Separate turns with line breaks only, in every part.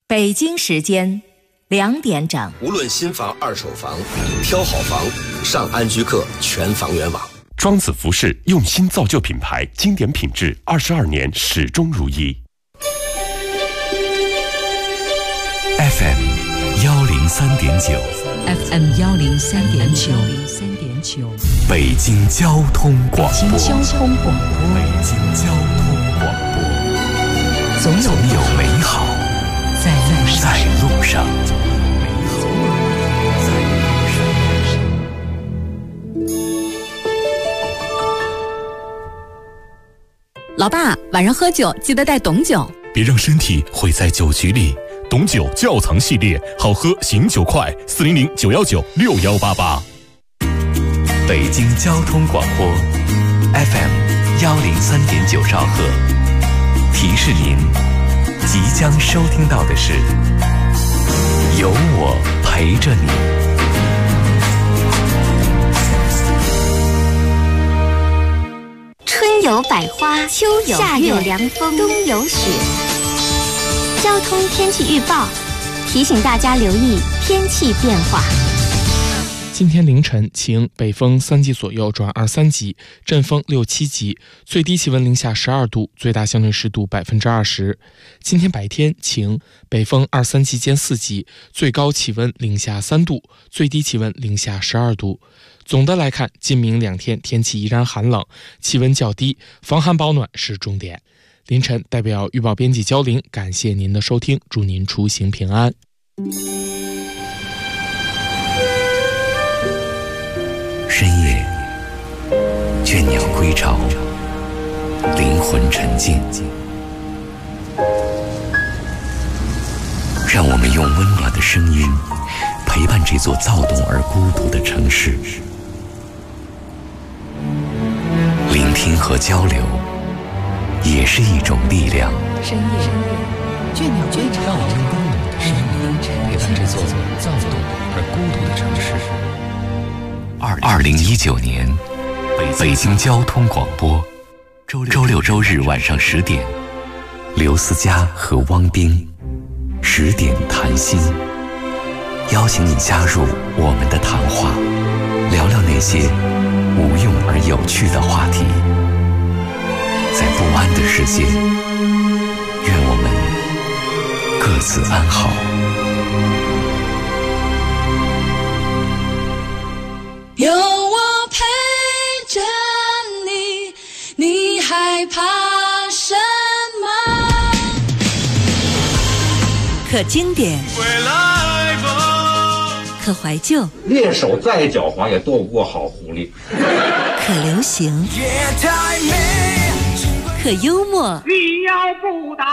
北京时间2点整。
无论新房、二手房，挑好房，上安居客全房源网。
庄子服饰用心造就品牌，经典品质，22年始终如一。
FM 103.9
FM 103.9
北京交通广播。
北京交通广播。
北京交通广播。总有美好在路上。
老爸，晚上喝酒记得带董酒，
别让身体毁在酒局里。董酒窖藏系列，好喝醒酒快，400 919 6188。北京交通广播 FM 103.9兆赫，提示您，即将收听到的是有我陪着你。
春有百花，秋有夏有凉风，冬有雪。交通天气预报提醒大家留意天气变化。
今天凌晨晴，北风3级左右转2-3级，阵风6、7级，最低气温零下12度，最大相对湿度20%。今天白天晴，北风2、3级间4级，最高气温零下3度，最低气温零下12度。总的来看，今明2天天气依然寒冷，气温较低，防寒保暖是重点。凌晨代表预报编辑焦玲，感谢您的收听，祝您出行平安。
深夜，倦鸟归巢，灵魂沉静。让我们用温暖的声音陪伴这座躁动而孤独的城市。聆听和交流也是一种力量。
深夜，倦鸟归巢，
让我们用温暖的声音陪伴这座躁动而孤独的城市。2019年，北京交通广播，周六周日晚上10点，刘思佳和汪冰10点谈心，邀请你加入我们的谈话，聊聊那些无用而有趣的话题。在不安的世界，愿我们各自安好。
有我陪着你，你害怕什么？
可经典，可怀旧，
猎手再狡猾也斗不过好狐狸。
可流行，可幽默。
你要不打，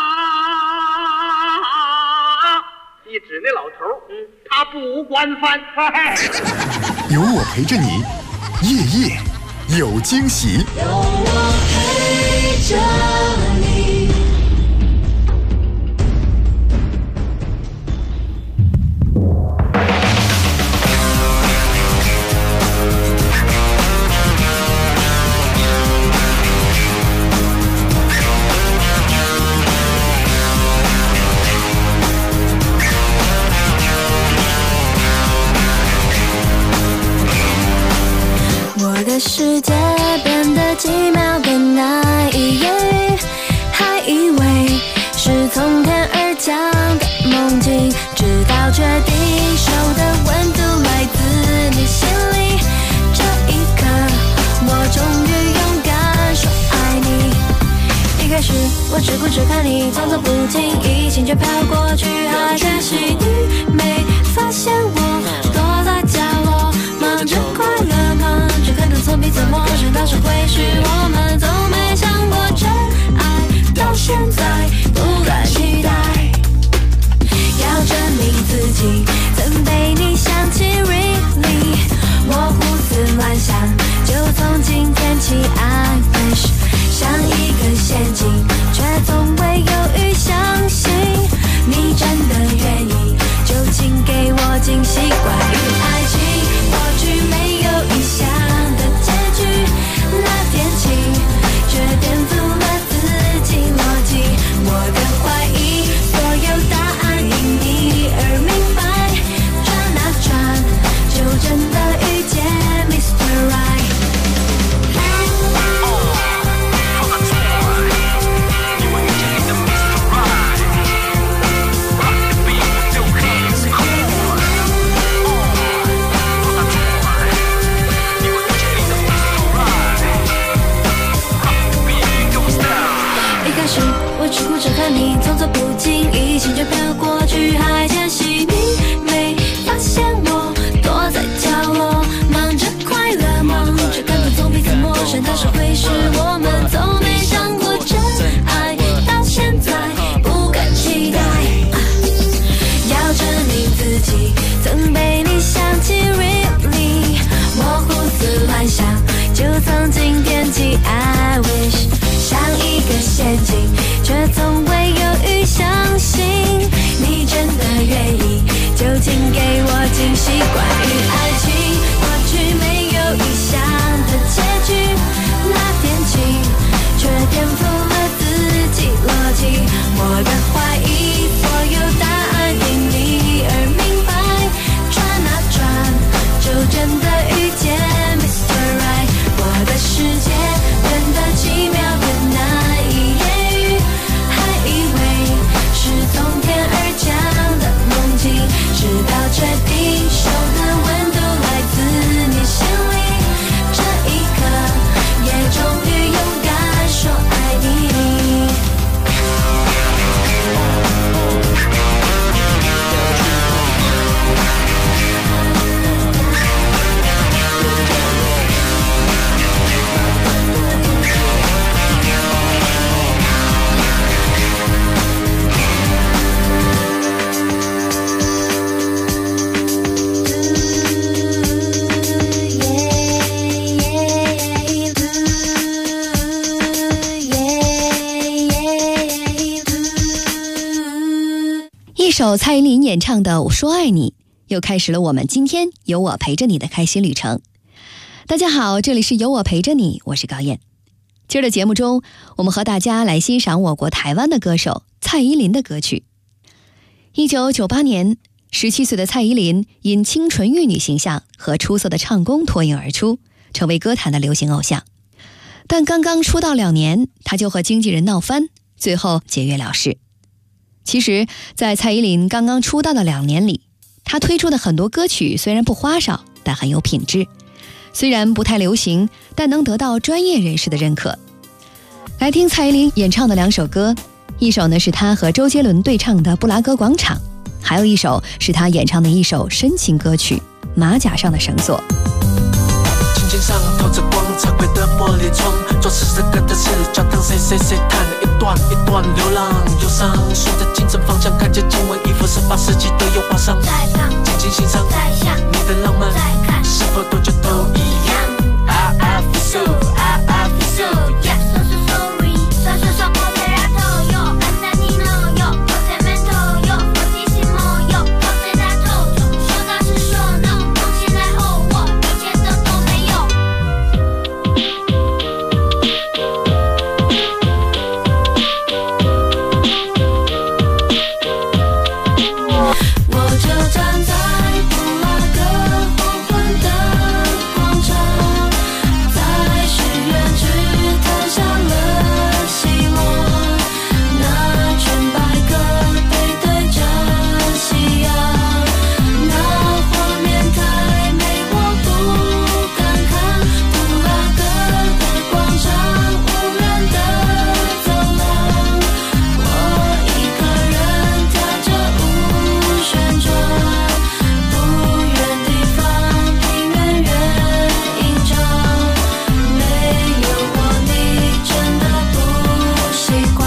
一指那老头，他不惯犯。
有我陪着你，夜夜有惊喜。
有我陪着你。
我的世界变得奇妙更难以言喻，还以为是从天而降的梦境，直到确定手的温度来自你心里，这一刻我终于勇敢说爱你。一开始我只顾着看你动作不经意，心却飘过去，还可惜你没发现我躲在角落，忙着快乐，忙着可能从彼此陌生到是会是我们，从没想过真爱，到现在不敢期待，要证明自己曾被你想起 really， 我胡思乱想，就从今天起 I wish， 像一个陷阱，却从未犹豫相信你真的愿意，就请给我惊喜。关于爱情，过去没有预想的结局，那天起却颠覆了自己逻辑，我的怀疑，所有答案我只顾着看你动作不经意，心就飘过去，还间隙你没发现我躲在角落，忙着快乐，忙着感动，总彼此陌生，但是会是我们从没想过真爱，到现在不敢期待，要证明自己曾被你想起 really， 我胡思乱想就曾经惦记 I wish， 像一个陷阱，却从未犹豫相信你真的愿意，就请给我惊喜。关于爱情，过去没有预想的结局，那天起却颠覆了自己逻辑，我的怀疑所有答案因你而明白，转啊转就真的遇见 Mr. Right， 我的世界变得奇妙的难以言喻，还以为是从天而降的梦境，直到确定手的温度来自你心里，这一刻也终于勇敢说爱你。
一首蔡依林演唱的《我说爱你》，又开始了我们今天有我陪着你的开心旅程。大家好，这里是有我陪着你，我是高燕。今儿的节目中，我们和大家来欣赏我国台湾的歌手蔡依林的歌曲。1998年，17岁的蔡依林因清纯玉女形象和出色的唱功脱颖而出，成为歌坛的流行偶像。但刚刚出道2年，她就和经纪人闹翻，最后解约了事。其实，在蔡依林刚刚出道的2年里，她推出的很多歌曲虽然不花哨，但很有品质。虽然不太流行，但能得到专业人士的认可。来听蔡依林演唱的2首歌，一首呢是她和周杰伦对唱的《布拉格广场》，还有一首是她演唱的一首深情歌曲《马甲上的绳索》。
轻轻上透着光，彩绘的茉莉窗，做事这个的事，教堂谁谁谁弹了一段一段流浪忧伤，顺着精神方向，看见经文衣服18世纪的油画上，静静欣赏，你的浪漫，是否多久都一样 I feel so I feel so yeah so sorry so cooperato yo andando yo cemento yo fortissimo yo cose da todo 说到是说 no 从现在后我一切都没有。我就站在布拉格黄昏的广场，在许愿池投下了希望，那群白鸽背对着夕阳，那画面太美我不敢看，布拉格的广场无人的走廊，我一个人跳着舞旋转，不远地方平原原映照，没有我你真的不习惯。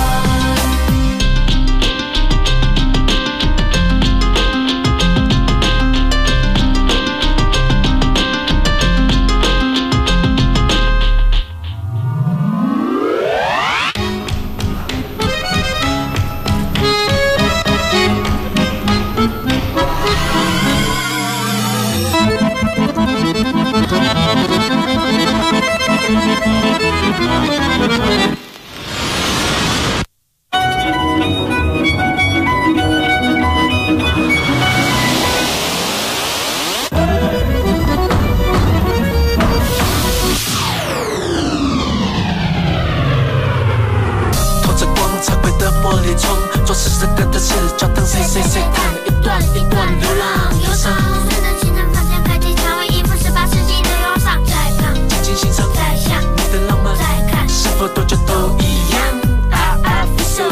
透着光，彩绘的玻璃窗，做事这个的事，教堂谁谁谁弹了一段一段流浪忧伤，顺着清晨方向，看见蔷薇衣服18世纪的油画上，在旁静静欣赏，在想你的浪漫，在看是否多久都一样 I feel so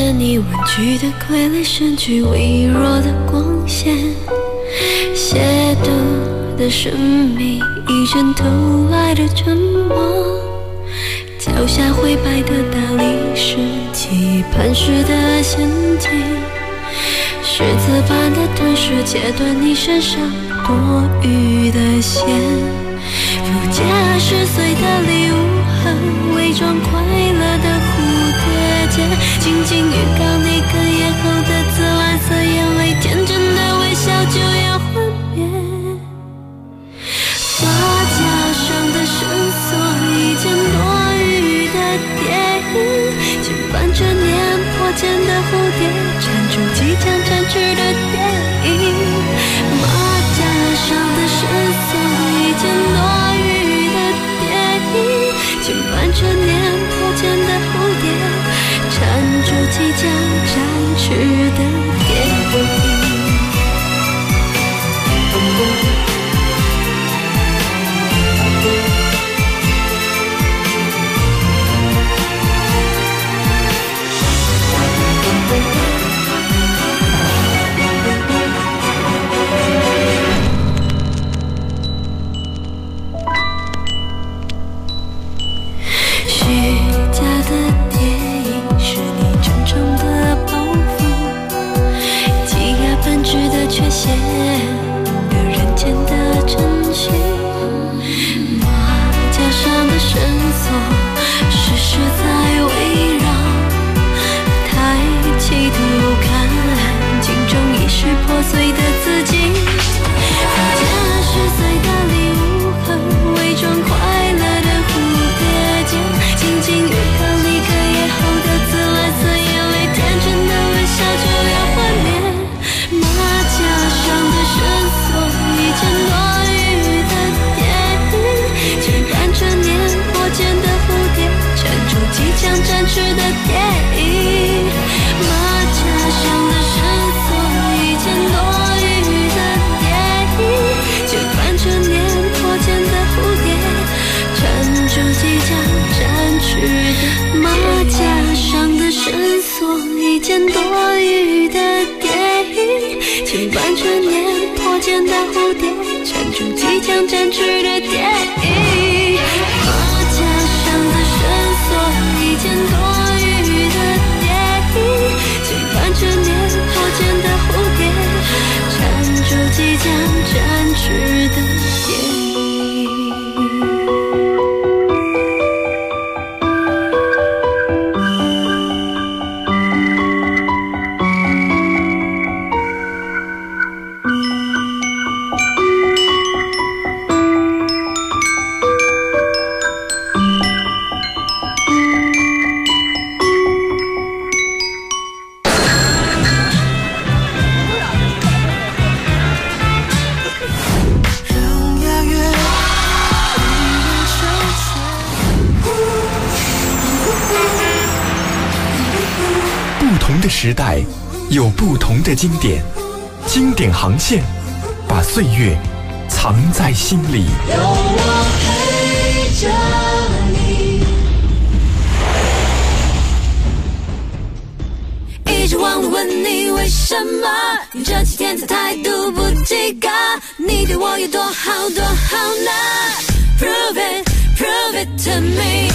见你婉拒的傀儡，身躯微弱的光线，亵渎的生命，一阵偷来的沉默，脚下灰白的大理石，期盼时的陷阱，十字般的吞噬，切断你身上多余的线，不解20岁的礼物和伪装快乐的蝴蝶结，紧紧预告那个夜后的紫蓝色眼泪，天真的微笑就要幻灭，发夹上的绳索，一件多余的电影，牵绊着年破茧的蝴蝶，缠住即将展翅的电影，马甲上的绳索，一件多余的电影，牵绊着年破茧的蝴蝶，缠住即将展翅的电影。
时代有不同的经典，经典航线把岁月藏在心里。
有我陪着你，
一直忘了问你为什么你这几天才态度不及格，你对我有多好多好呢？ Prove it, prove it to me。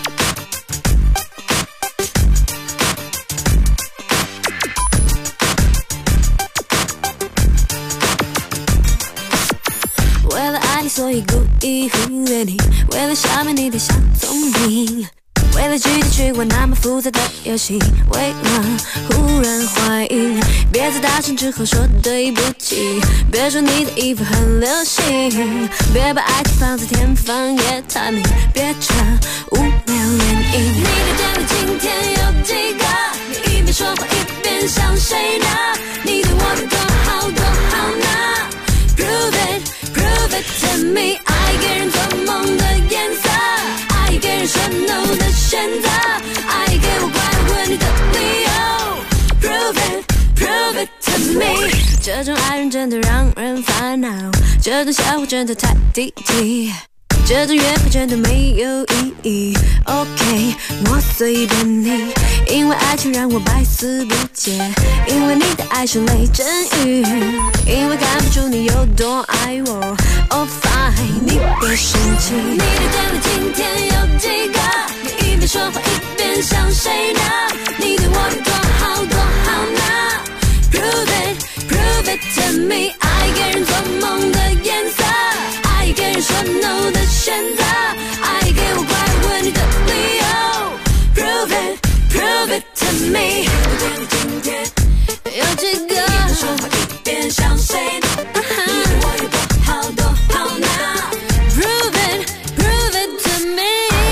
为了爱你，所以故意忽略你；为了消灭你的小聪明；为了拒绝去玩那么复杂的游戏；为了忽然怀疑，别在大声之后说对不起；别说你的衣服很流行；别把爱情放在天方夜谭里；别扯无聊原因。你的电话今天有几个？你一边说话一边想谁呢？你对我有多好多好呢？ Prove it to me， 爱给人做梦的颜色，爱给人说 no 的选择，爱给我怪问你的理由。Prove it to me， 这种爱人真的让人烦恼，这种笑话真的太低级。 这种约会真的没有意义。OK， 我随便你，因为爱情让我百思不解，因为你的爱是雷阵雨，因为看不出你有多爱我。Oh fine， 你别生气。你的电话今天有几个？你一边说话一边想谁呢？你对我有多好多好呢 ？Prove it to me， 爱给人做梦的颜色，爱给人说 no 的选择，爱给我怪问题的理由。Prove it to me。今天有几个？一边说话一边想谁呢？你对我有多好多好呢 ？Prove it to me。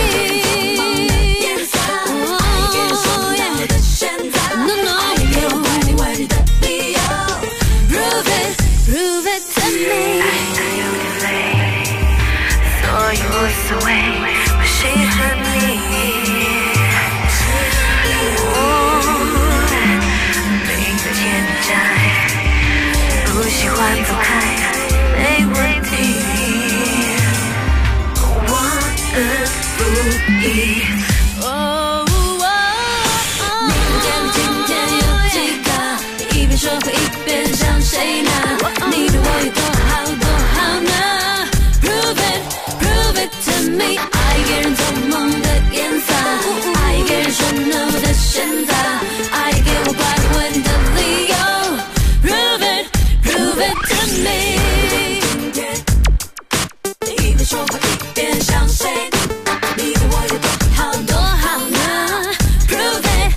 颜色，爱给人说 no 的选择，爱给我怪你问题的理由。Prove it to me。爱有点累，所以无所谓，我喜欢你。每个天在，不喜欢走开，没问题。我的不易。你的电话今天有几个？你一边说话一边想谁呢？你对我有多好多好呢 ？Prove it to me， 爱给人做梦的颜色，爱给人说 no 的选择，爱给我怪问的理由。Prove it to me。今天你一边说话一边想谁？你对我有多好多好呢 ？Prove it。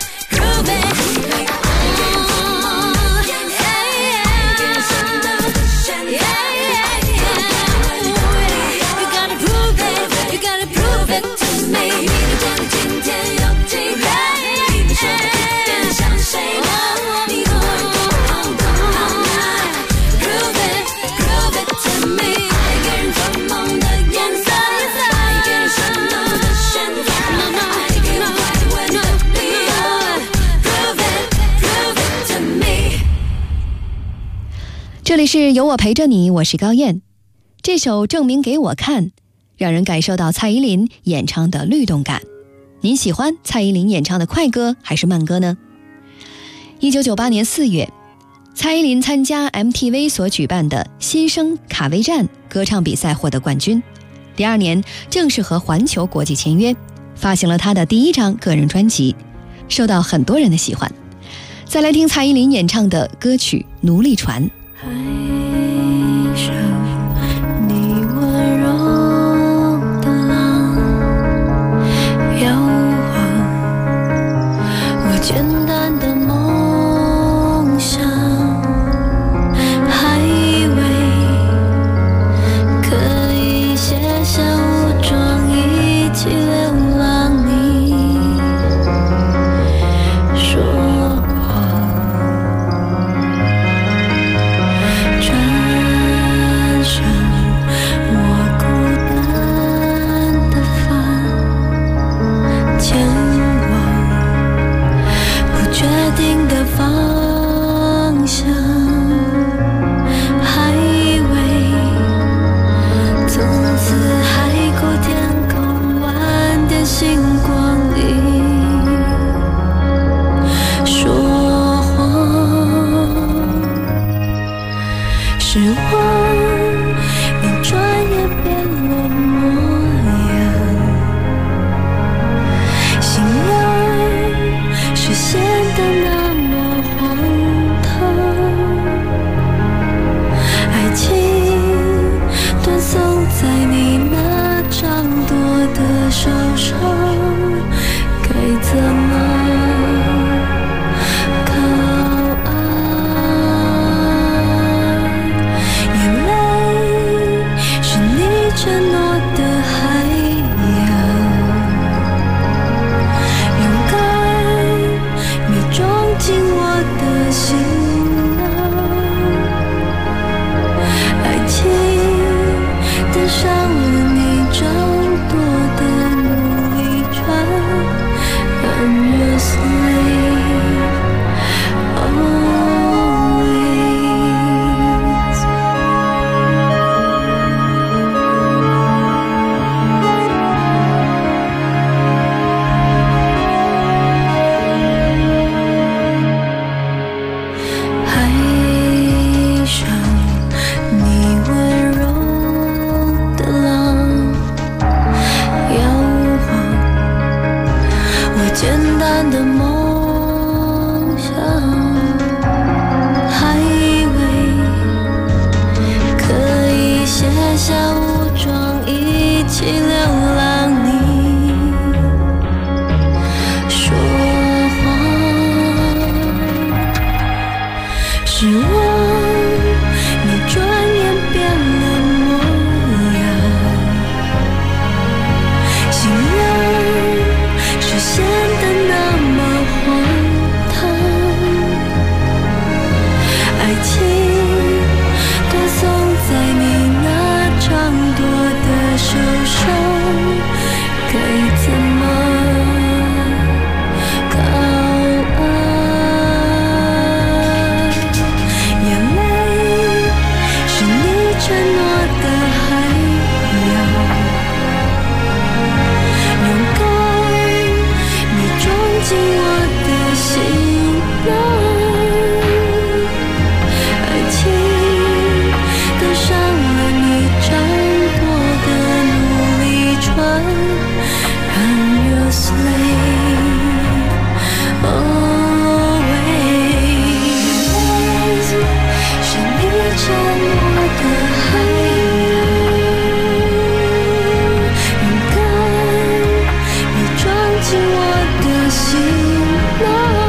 这里是有我陪着你，我是高燕。这首证明给我看，让人感受到蔡依林演唱的律动感。您喜欢蔡依林演唱的快歌还是慢歌呢？1998年4月，蔡依林参加 MTV 所举办的新生卡威战歌唱比赛获得冠军。第二年正式和环球国际签约，发行了她的第一张个人专辑，受到很多人的喜欢。再来听蔡依林演唱的歌曲《奴隶船》。
爱上你温柔的浪，摇晃我简单的梦想，还以为可以卸下武装一起流浪，你说起流浪你说谎，失望你转眼变了模样，信任是显得那么荒唐，爱情歌颂在你那张多的手上，该怎么高昂？眼泪是你承诺的海洋，勇敢你装进我的行囊，爱情登上了你掌舵的努力船，让 your slave always 是你承诺的海洋，勇敢你装进我的行囊，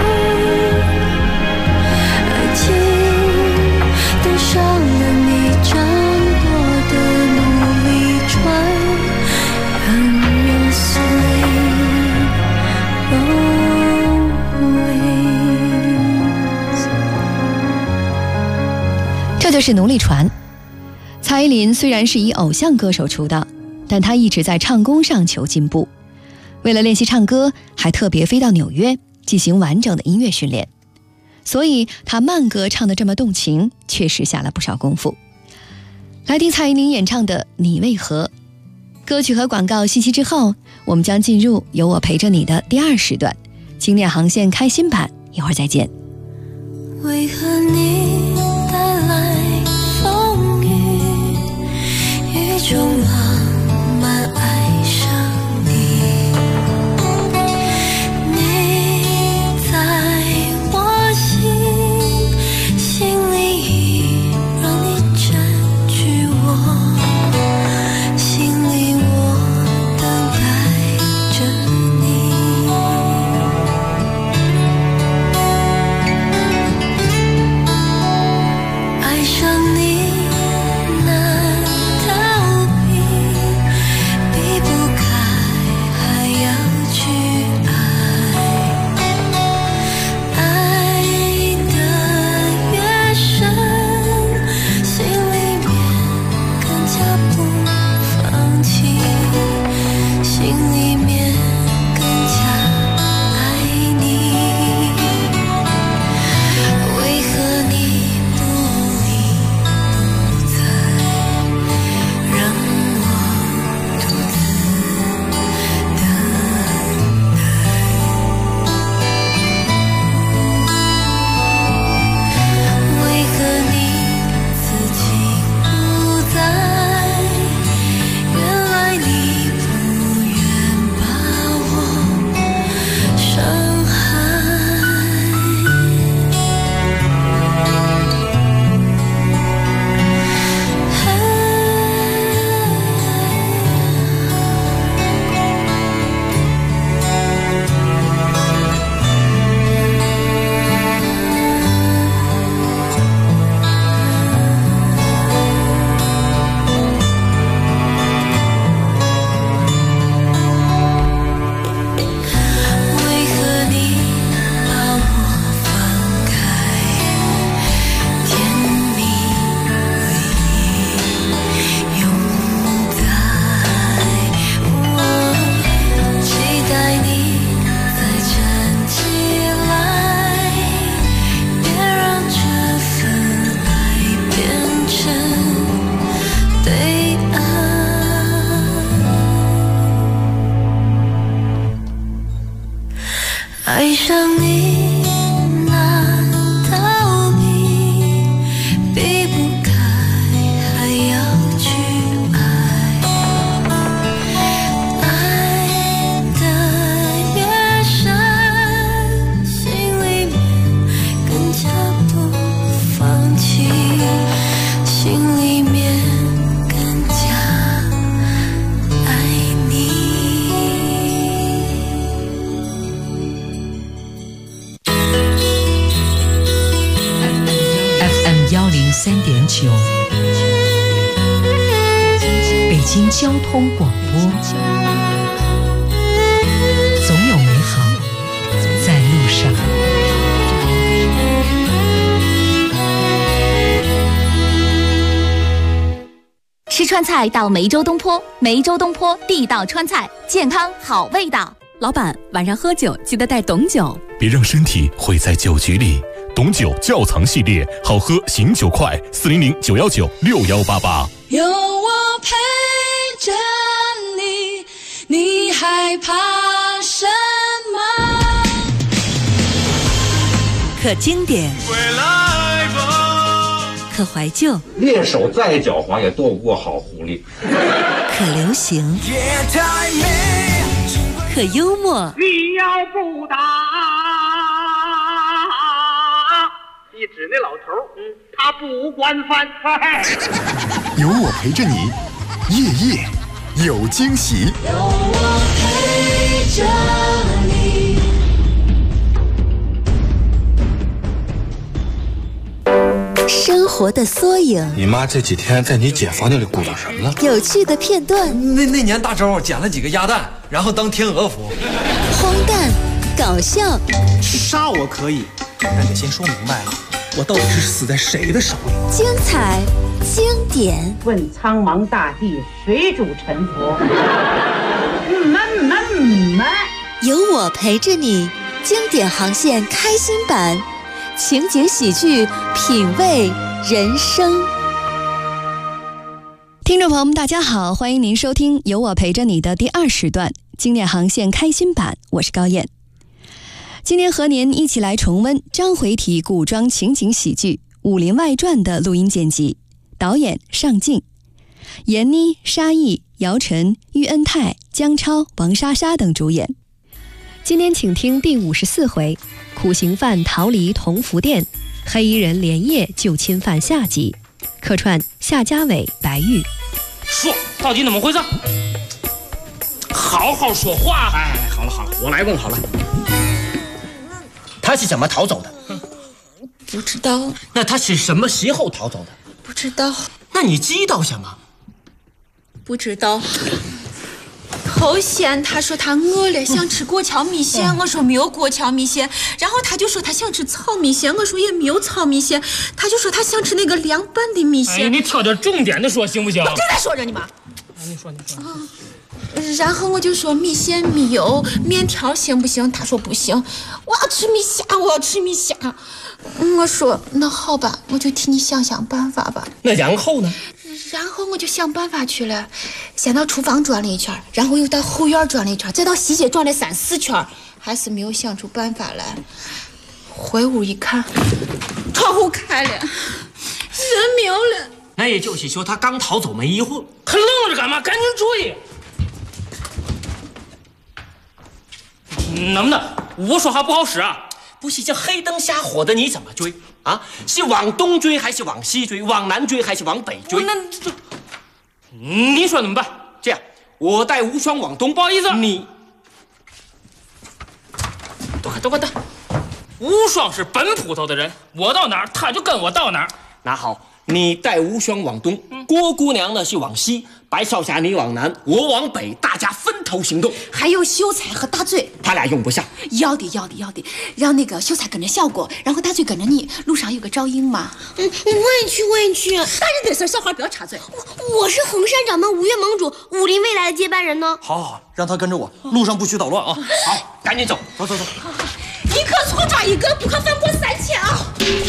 爱情登上了你掌舵的努力船，让 your slave always。
这就是奴隶船。蔡依林虽然是以偶像歌手出道，但她一直在唱功上求进步。为了练习唱歌，还特别飞到纽约进行完整的音乐训练。所以她慢歌唱得这么动情，确实下了不少功夫。来听蔡依林演唱的《你为何》。歌曲和广告信息之后，我们将进入有我陪着你的第2时段，经典航线开心版，一会儿再见。
为何你带来风雨，雨中浪漫爱上你，你在我心里已让你占据我心里，我等待着你。
九，北京交通广播，总有美好在路上。
吃川菜到梅州东坡，梅州东坡地道川菜，健康好味道。老板，晚上喝酒记得带董酒，
别让身体毁在酒局里。董酒窖藏系列，好喝醒酒快，400-919-6188。
有我陪着你，你害怕什么？
可经典，可怀旧，
猎手再狡猾也斗不过好狐狸。
可流行，可幽默。
你要不打，一指那老头，他不惯犯。
有我陪着你，夜夜有惊喜。
有我陪着你。
生活的缩影，
你妈这几天在你姐房间里鼓捣什么呢？
有趣的片段。
那年大周捡了几个鸭蛋，然后当天鹅服。
荒诞，搞笑。
杀我可以，但得先说明白了，我到底是死在谁的手里？
精彩，经典。
问苍茫大地，谁主沉浮？
有我陪着你，经典航线开心版。情景喜剧，品味人生。
听众朋友们，大家好，欢迎您收听有我陪着你的第2时段经典航线开心版，我是高燕。今天和您一起来重温章回体古装情景喜剧《武林外传》的录音剪辑，导演尚敬，闫妮、沙溢、姚晨、喻恩泰、姜超、王莎莎等主演。今天请听第54回，苦刑犯逃离同福店，黑衣人连夜救亲犯下集，客串夏家伟、白玉。
说到底怎么回事？好好说话。哎，好了好了，我来问好了。他是怎么逃走的？
不知道。
那他是什么时候逃走的？
不知道。
那你知道什么？
不知道。头先他说他饿了，想吃过桥米线，我说没有过桥米线，然后他就说他想吃糙米线，我说也没有糙米线，他就说他想吃那个凉拌的米线。
哎，你挑点重点的说行不行？
我正在说着呢嘛。
你说。
然后我就说米线没有，面条行不行？他说不行，我要吃米线，我要吃米线。我说那好吧，我就替你想想办法吧。
那然后呢？
然后我就想办法去了，先到厨房转了一圈，然后又到后院转了一圈，再到西街转了3、4圈，还是没有想出办法来。回屋一看，窗户开了，人没有了。
那也就是说，他刚逃走没一会儿，还愣着干嘛？赶紧追！能不能？我说话不好使啊！不是这黑灯瞎火的，你怎么追啊？是往东追还是往西追？往南追还是往北追？你说怎么办？这样，我带无双往东。不好意思，你等会。无双是本捕头的人，我到哪儿他就跟我到哪儿。那好，你带无双往东，郭姑娘呢是往西，白少侠你往南，我往北，大家分头行动。
还有秀才和大嘴，
他俩用不上。
要的，让那个秀才跟着小郭，然后大嘴跟着你。路上有个赵英嘛。
我也去。
大人的事，小孩不要插嘴。
我是洪山掌门吴越盟主，武林未来的接班人呢。
好，让他跟着我，路上不许捣乱啊。
好，赶紧走。
一可错抓一个，不可放过3枪啊！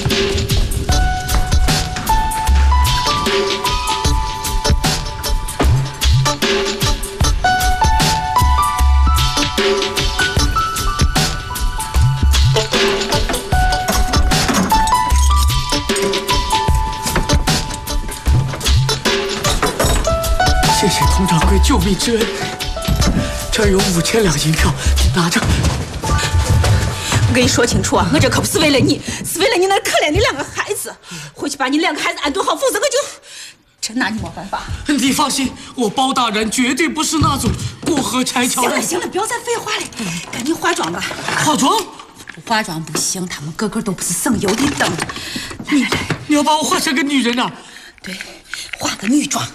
谢谢佟掌柜救命之恩，这儿有5000两银票，你拿着。
我跟你说清楚啊，我这可不是为了你，是为了你那可怜的2个孩子。回去把你2个孩子安顿好，否则我就真拿你没办法。
你放心，我包大人绝对不是那种过河拆桥的。
行了，不要再废话了，赶紧化妆吧。
化妆？
化妆不行，他们个个都不是省油的灯。
你要把我化成个女人啊？ 对，化个女装。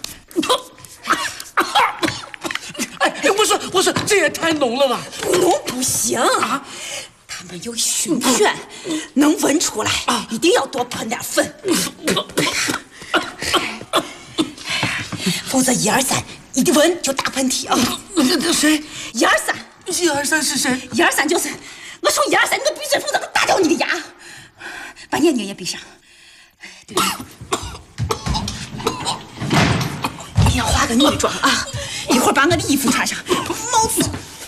哎，我说，这也太浓了吧？
浓不行啊！他们有熏泉，能闻出来，一定要多喷点粉。否则1、2、3，一闻就打喷嚏啊！
谁
？1、2、3。
1、2、3是谁
？1、2、3就是我数1、2、3，你的闭嘴，否则我打掉你的牙。把眼睛也闭上。对。你要化个女装啊！一会儿把我的衣服穿上，帽子。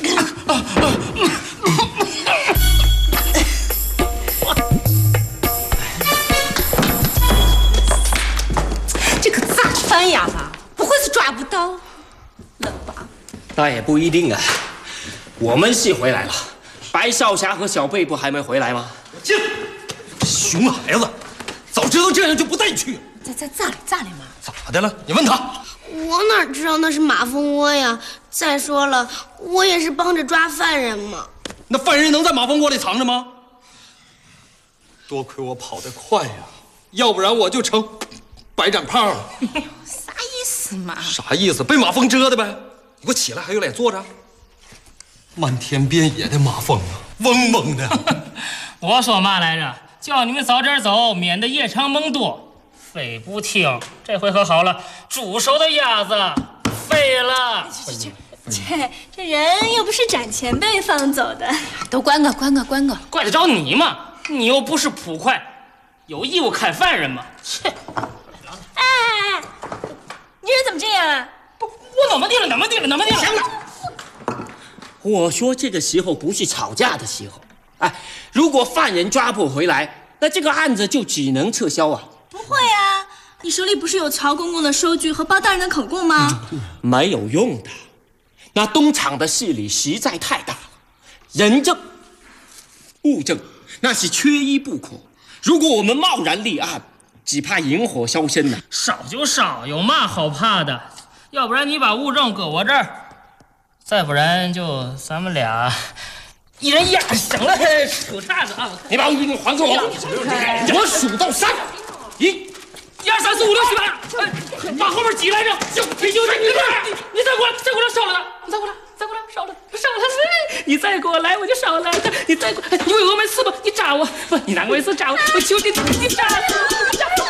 这可咋穿呀？不会是抓不到了吧？
那也不一定啊。我们是回来了，白少侠和小贝不还没回来吗？
进，熊孩子，早知道这样就不带你去。
咋了嘛？
咋的了？你问他。
我哪知道那是马蜂窝呀？再说了，我也是帮着抓犯人嘛。
那犯人能在马蜂窝里藏着吗？多亏我跑得快呀，要不然我就成白展胖了。
啥意思嘛？
啥意思？被马蜂蛰的呗。你给我起来，还有脸坐着？漫天遍野的马蜂啊，嗡嗡的。
我说嘛来着？叫你们早点走，免得夜长梦多。非不听，这回可好了，煮熟的鸭子废了。
这人又不是展前辈放走的，都关我，
怪得着你吗？你又不是捕快，有义务看犯人吗？切！
哎，你人怎么这样啊？
我怎么地了？
行了，我说这个时候不是吵架的时候。哎，如果犯人抓不回来，那这个案子就只能撤销啊。
不会啊，你手里不是有曹公公的收据和包大人的口供吗？
没有用的，那东厂的势力实在太大了，人证、物证那是缺一不可。如果我们贸然立案，只怕引火烧身呐。
少就少，有嘛好怕的？要不然你把物证搁我这儿，再不然就咱们俩一人一样。行了，扯岔子啊！
你把物证还给我，我数到3。1、2、3、4、5、6、7、8，往后面挤来着！你再过来，少了的！你再过来，少了！你再过来，我就少了。你再过来，你有峨眉刺吧？你扎我！不，你拿过一次扎我！我求你，你扎我！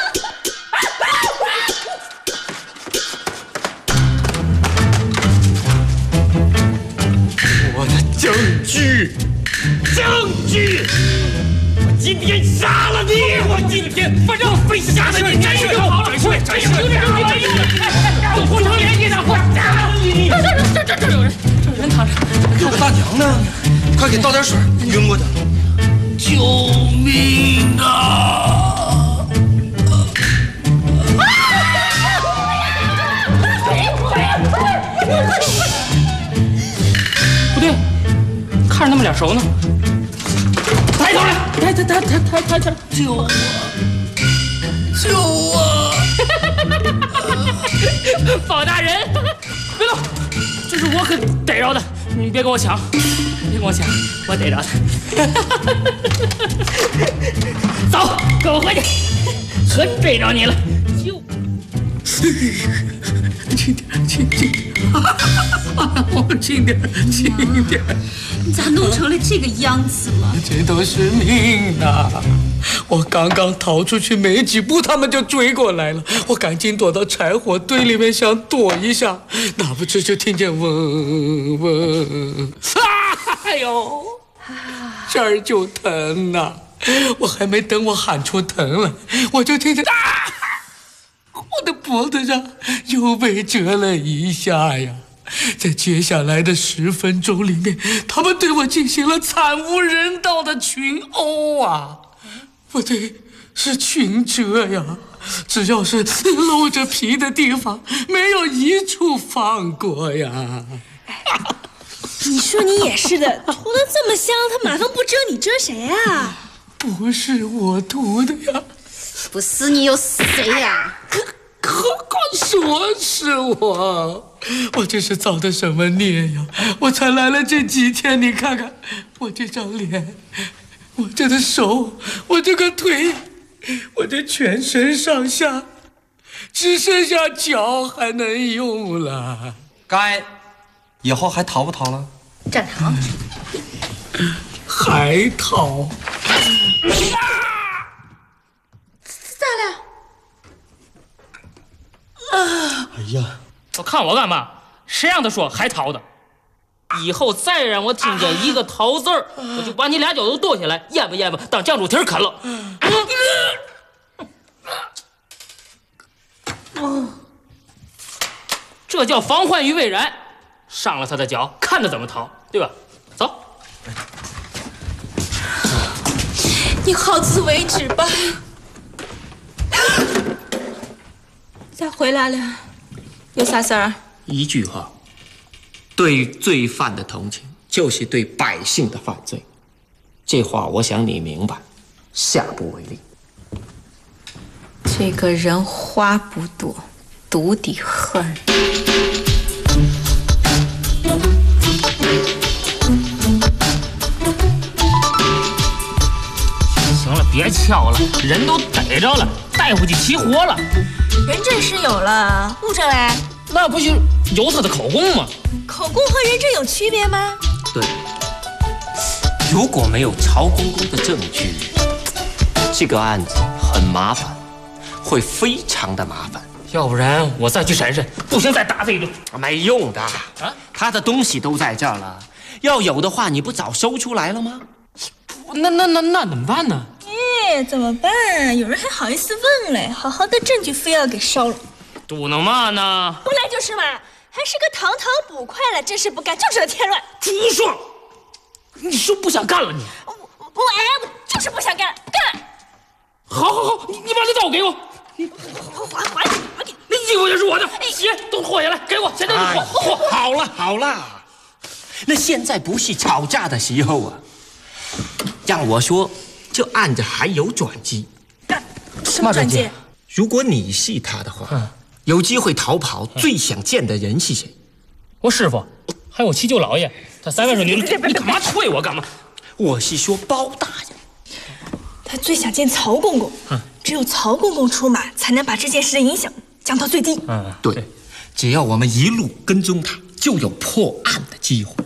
我的证据！
我今天杀了你！我今天反正非杀了你，这就好了。这有点没用了。跟火车连接上，我杀了你！这有人躺着。
有个大娘呢，快给倒点水，晕过去。
救命啊！
不对，看着那么脸熟呢。抬头来！抬！
救我！救我！
包大人，别动！这是我可逮着的，你别跟我抢，我逮着的。走，跟我回去，真逮着你了。
轻点！
你咋弄成了这个样子了？
这都是命呐！我刚刚逃出去没几步，他们就追过来了。我赶紧躲到柴火堆里面想躲一下，哪不知就听见嗡嗡，哎呦，这儿就疼呐！我还没等我喊出疼来，我就听见我的脖子上又被折了一下呀！在接下来的10分钟里面，他们对我进行了惨无人道的群殴啊！不对，是群折呀！只要是露着皮的地方，没有一处放过呀！
你说你也是的，涂得这么香，他马蜂不蛰你，蛰谁啊？
不是我涂的呀！
不是你又是谁呀？
何况说是我这是造的什么孽呀！我才来了这几天，你看看我这张脸，我这个手，我这个腿，我这全身上下， 只剩下脚还能用了。
该，以后还逃不逃了？
站堂。
还逃？
咋了？
哎呀，
我看我干嘛？谁让他说还逃的？以后再让我听见一个逃字儿，我就把你俩脚都剁下来，腌吧腌吧，当酱猪蹄啃了。这叫防患于未然，伤了他的脚，看他怎么逃，对吧？走。
你好自为之吧。咋回来了？有啥事儿？
一句话，对罪犯的同情，就是对百姓的犯罪。这话我想你明白，下不为例。
这个人话不多，毒的很。
行了，别敲了，人都逮着了，带回去起火了。
人证是有了，物证嘞？
那不就有他的口供吗？
口供和人证有区别吗？
对，如果没有曹公公的证据，这个案子很麻烦，会非常的麻烦。
要不然我再去审审，不行再打他一顿。
没用的啊，他的东西都在这儿了，要有的话你不早搜出来了吗？
那怎么办呢？
哎，怎么办？有人还好意思问嘞，好好的证据非要给烧了。
嘟囔嘛呢？
本来就是嘛，还是个堂堂捕快了，真是不干就知道添乱。
朱爽，你是不想干了你？
我就是不想干，干。
好，你把那刀给我。
还给
那衣服也是我的，鞋都脱下来给我，现在就脱。
好了，那现在不是吵架的时候啊。让我说，这案子还有转机。
什么转机？
如果你是他的话，有机会逃跑，最想见的人是谁？
我师傅，还有七舅老爷，他3万孙女，你干嘛催我干嘛？
我是说包大人。
他最想见曹公公，只有曹公公出马，才能把这件事的影响降到最低。
对，只要我们一路跟踪他，就有破案的机会。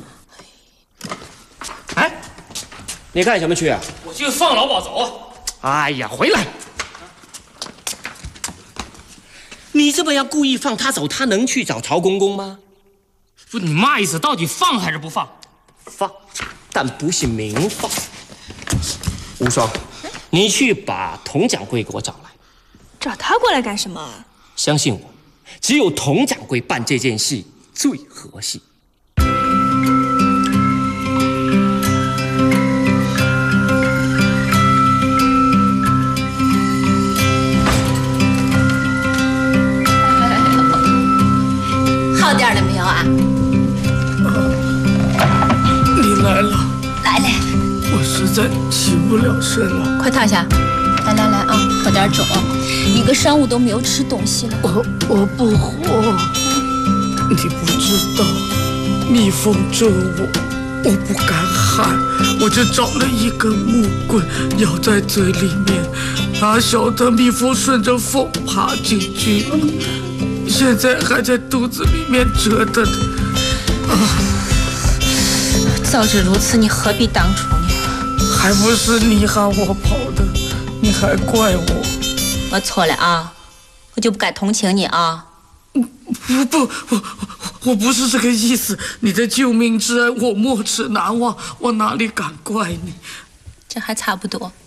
哎，你干什么去啊？
我去放老鸨走。
哎呀，回来！你这么样故意放他走，他能去找曹公公吗？
不，你嘛意思？到底放还是不放？
放，但不是明放。无双，你去把佟掌柜给我找来。
找他过来干什么？
相信我，只有佟掌柜办这件事最合适。
好点了没有啊？
你来了。
来嘞。
我实在起不了身了。
快躺下。来啊，喝点粥。一个上午都没有吃东西了。
我不活。你不知道，蜜蜂蛰我不敢喊，我就找了一根木棍咬在嘴里面，哪晓得蜜蜂顺着风爬进去了，现在还在肚子里面折腾着。
早知如此，你何必当初呢？
还不是你喊我跑的，你还怪我？
我错了啊，我就不该同情你啊。
我不是这个意思。你的救命之恩我没齿难忘，我哪里敢怪你？
这还差不多。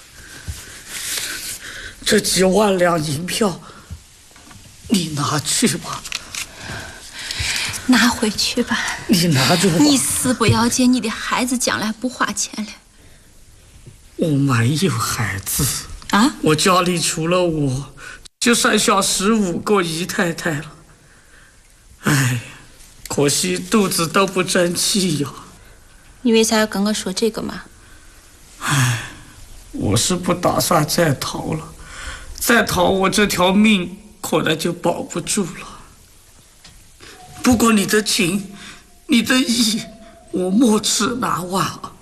这几万两银票，你拿去吧。
拿回去吧。
你拿着吧。
你死不要紧，你的孩子将来不花钱了。
我没有孩子
啊！
我家里除了我，就剩下15个姨太太了。哎，可惜肚子都不争气呀。
你为啥要跟我说这个嘛？
哎，我是不打算再逃了，再逃我这条命可能就保不住了。不过你的情，你的义，我没齿难忘。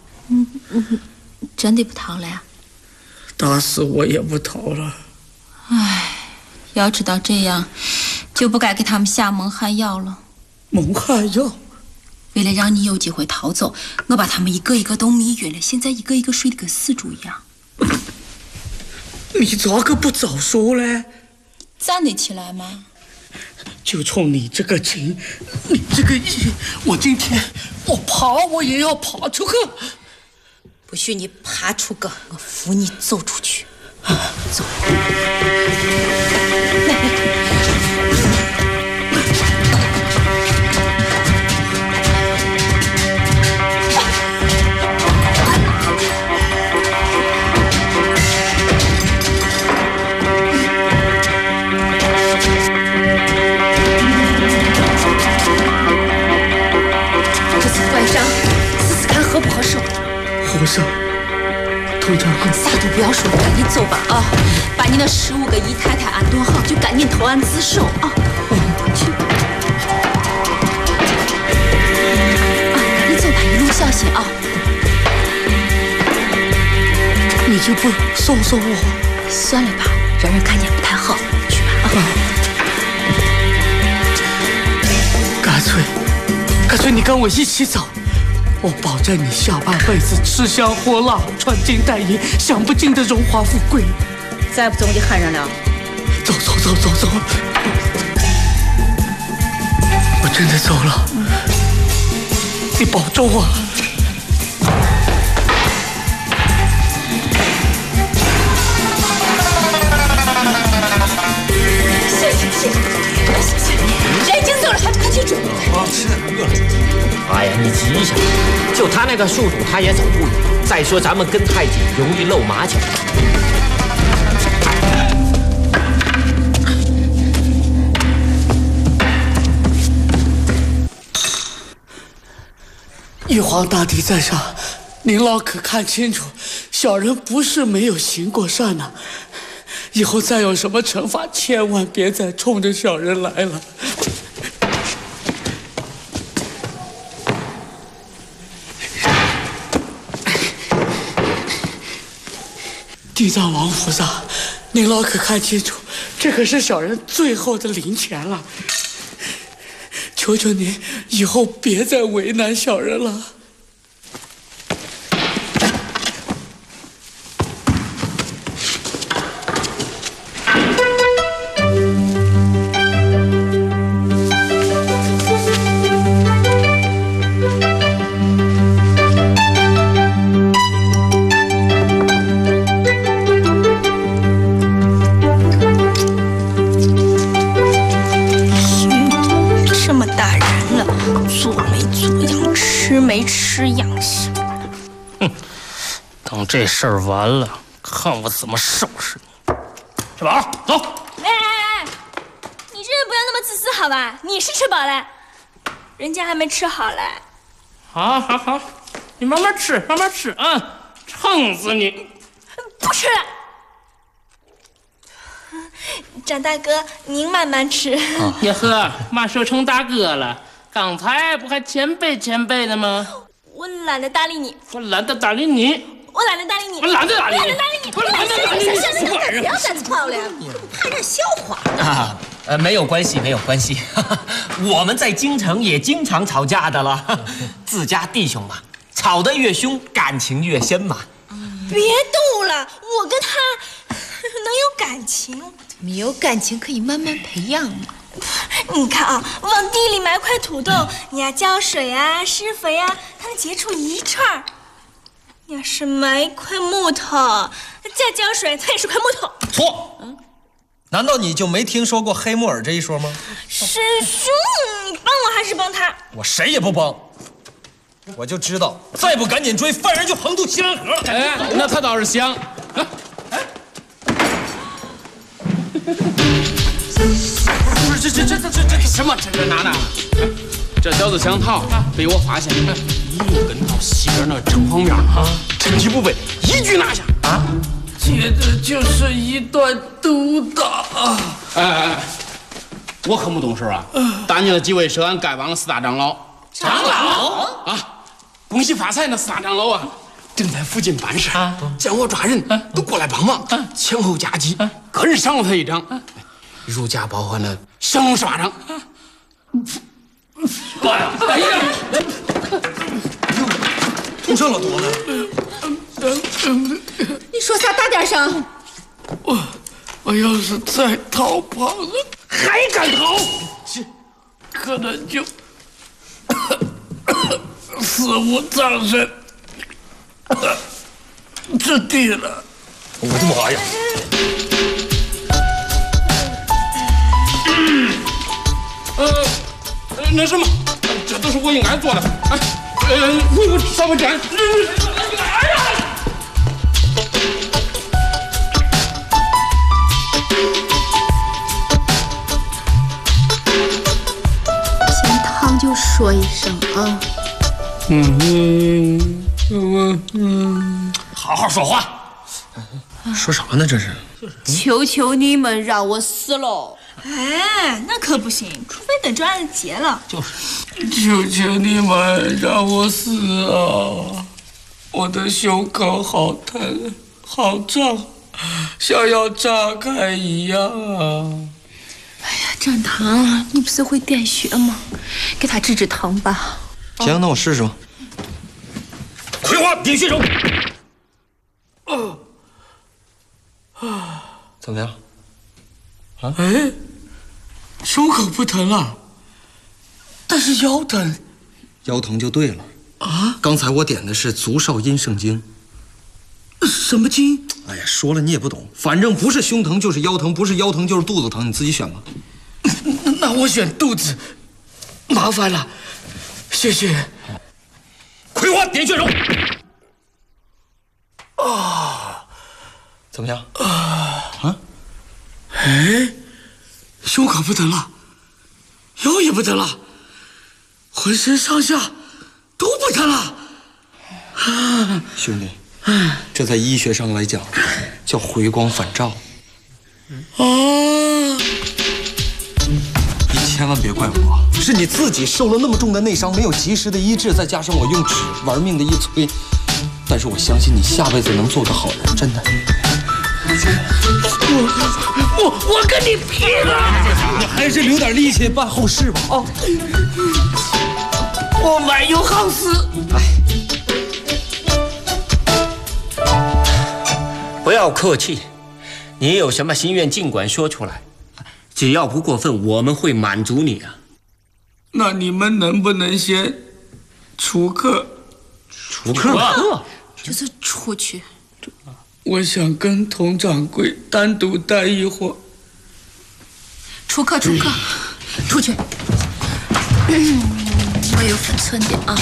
真的不逃了呀？
打死我也不逃了。
唉， 要知道这样，就不该给他们下蒙汗药了。
蒙汗药？
为了让你有机会逃走，我把他们一个一个都迷晕了，现在一个一个睡得跟死猪一样。
你咋个不早说嘞？
站得起来吗？
就冲你这个情，你这个意，我今天我爬我也要爬出去。
不许你爬出去，我扶你走出去。走。
合不合手？
合手。通常
啥都不要说，赶紧走吧啊！把你那15个姨太太安顿好，就赶紧投案自首啊！去。赶紧走吧，一路小心啊！
你就不送送我？
算了吧，让人看见不太好。去吧啊！
干脆你跟我一起走。我保证你下半辈子吃香喝辣，穿金戴银，享不尽的荣华富贵。
再不走我就喊人了。
走！我真的走了，你保重啊！
谢，人已经走了，还不赶紧追？
是饿了。哎呀，你急什么？就他那个速度，他也走不远。再说咱们跟太紧，容易露马脚。
玉皇大帝在上，您老可看清楚，小人不是没有行过善呐。以后再有什么惩罚，千万别再冲着小人来了。地藏王菩萨，您老可看清楚，这可是小人最后的零钱了。求求您，以后别再为难小人了。
没吃养性。
哼，等这事儿完了，看我怎么收拾你。吃饱了，走。
哎，你这人不要那么自私好吧？你是吃饱了，人家还没吃好嘞。
好，你慢慢吃啊，撑死你！
不吃了。张大哥，您慢慢吃。
呀呵，妈说成大哥了。刚才不还前辈的吗？
我懒得搭理你。
我懒得搭理你。
我懒得搭理你。
我懒得搭理你。
不要再吵了，怕人笑话
啊。没有关系，我们在京城也经常吵架的了。自家弟兄嘛，吵得越凶，感情越深嘛。
别逗了，我跟他能有感情？
没有感情可以慢慢培养嘛。
你看啊，往地里埋块土豆，你要浇水啊、施肥啊，它能结出一串。要是埋一块木头，再浇水，它也是块木头。
错。难道你就没听说过黑木耳这一说吗？
师兄，你帮我还是帮他？
我谁也不帮。我就知道，再不赶紧追，犯人就横渡西兰河了。
哎，那他倒是香。这什么？这拿？这小子想逃，被我发现，一路跟到西边那正方面啊，趁其不备，一举拿下啊！
接着就是一段毒打。
哎，我可不懂事啊！打你了几位涉案丐帮的4大长老。
长老
啊，恭喜发财那4大长老啊，正在附近办事，见我抓人，都过来帮忙，前后夹击，个人赏了他一掌。 如假包换的，降龙十八掌。
爸呀！哎呀！头上了多呢。
你说啥？大点声！
我要是再逃跑了，
还敢逃？
可能就死无葬身之地了。
我的妈呀！
那什么，这都是我应该做的。维护社会治安。哎呀！
先烫就说一声啊。
好好说话。
说啥呢？这是？
求求你们让我死喽！
哎，那可不行，除非等这案子结了。
就是。
求求你们让我死啊！我的胸口好疼，好胀，像要炸开一样啊！
哎呀，张堂，你不是会点穴吗？给他治治疼吧。
行，那我试试吧。
葵花点穴手。
怎么样？
啊？哎，胸口不疼了，但是腰疼。
腰疼就对了啊！刚才我点的是足少阴肾经。
什么经？
哎呀，说了你也不懂，反正不是胸疼就是腰疼，不是腰疼就是肚子疼，你自己选吧。
那我选肚子，麻烦了，谢谢。
葵花点穴手。
怎么样？
哎，胸口不疼了，腰也不疼了，浑身上下都不疼了。
兄弟，这在医学上来讲叫回光返照。你千万别怪我，是你自己受了那么重的内伤，没有及时的医治，再加上我用纸玩命的一催。但是我相信你下辈子能做个好人，真的。
我跟你拼了！
你还是留点力气办后事吧。啊！
我满有好事。
不要客气，你有什么心愿尽管说出来，只要不过分，我们会满足你啊。
那你们能不能先出客？
出客
就是出去。
我想跟佟掌柜单独待一会儿。
出客，出去。我有分寸点啊。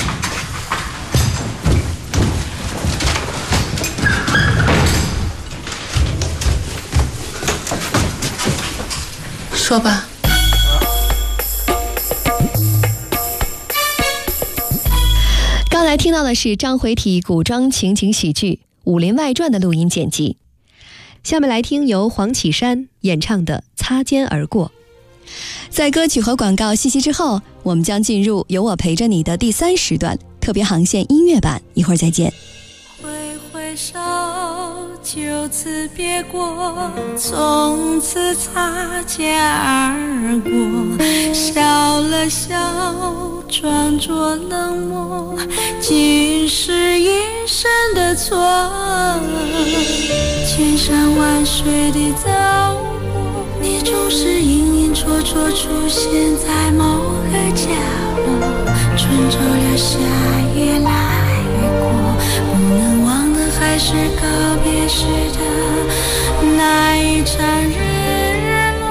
说吧。
刚才听到的是章回体古装情景喜剧《武林外传》的录音剪辑。下面来听由黄绮珊演唱的《擦肩而过》。在歌曲和广告信息之后，我们将进入有我陪着你的第3时段特别航线音乐版，一会儿再见。
挥挥手，就此别过，从此擦肩而过，笑了笑，装作冷漠，竟是一生的错。千山万水的走过，你总是隐隐绰绰出现在某个角落，春秋留下越来越过，不能忘的还是告别时的那一场日落。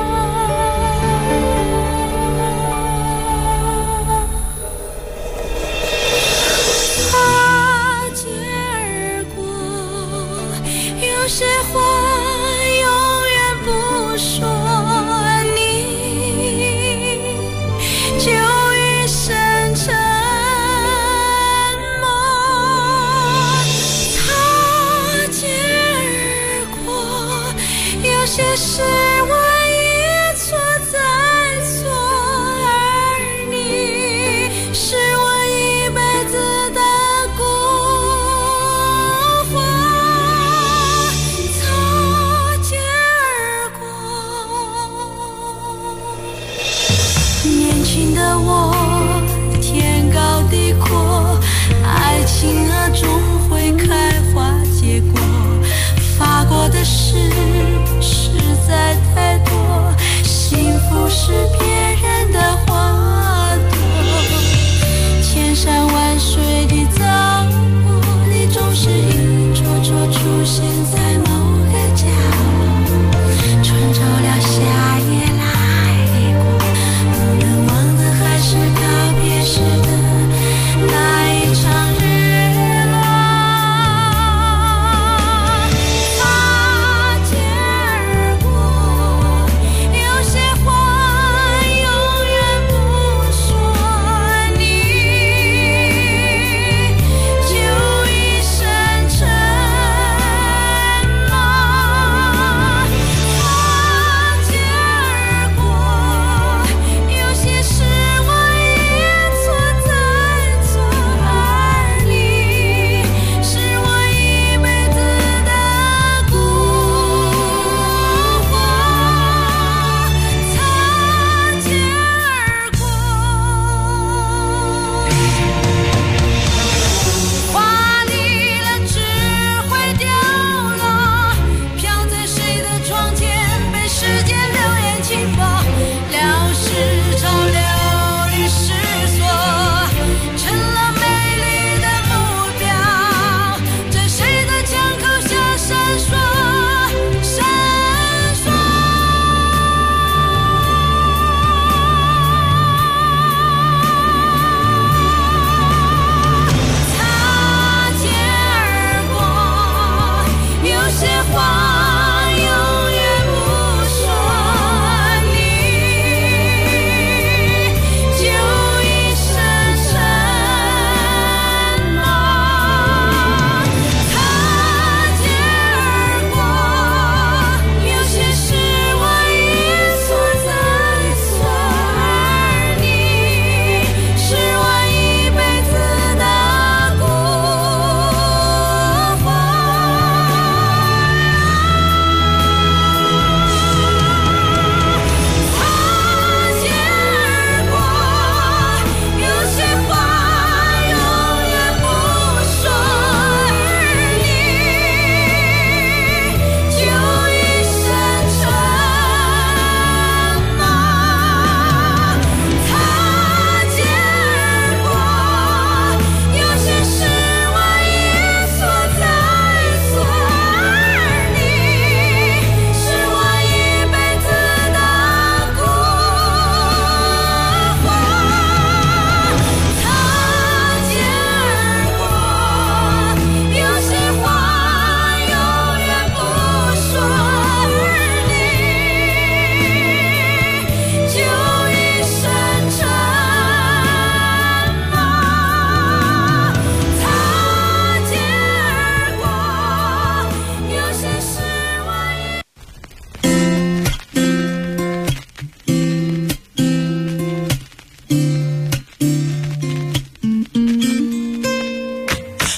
擦肩而过，有些话永远不说，你就一生沉默。擦肩而过，有些事我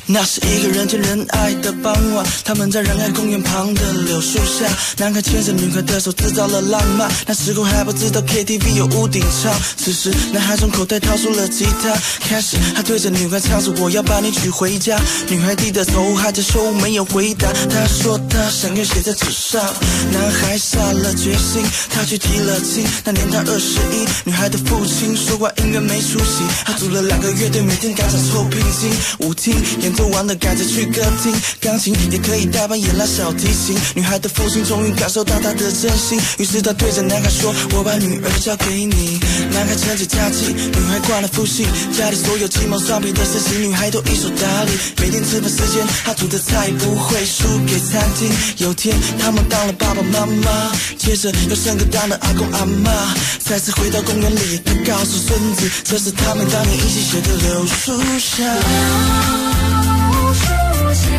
那是一个人见人爱的傍晚，他们在仁爱公园旁的柳树下，男孩牵着女孩的手制造了浪漫，那时候还不知道 KTV 有屋顶唱。此时男孩从口袋掏出了吉他，开始他对着女孩唱着我要把你娶回家。女孩低着头还在说没有回答，他说他想要写在纸上。男孩下了决心，他去提了亲。那年他21，女孩的父亲说话音乐没出息，他组了2个乐队，每天赶场凑聘金。舞厅演奏完了赶着去歌厅，钢琴也可以代班演拉小提琴。女孩的父亲终于感受到他的真心，于是他对着男孩说我把女儿交给你。男孩趁着假期，女孩挂了复习，家里所有鸡毛蒜皮的事情女孩都一手打理。每天吃饭时间他煮的菜不会输给餐厅。有天他们当了爸爸妈妈，接着又生个当了阿公阿嬷。再次回到公园里，他告诉孙子，这是他们当年一起写的柳树下。柳树下，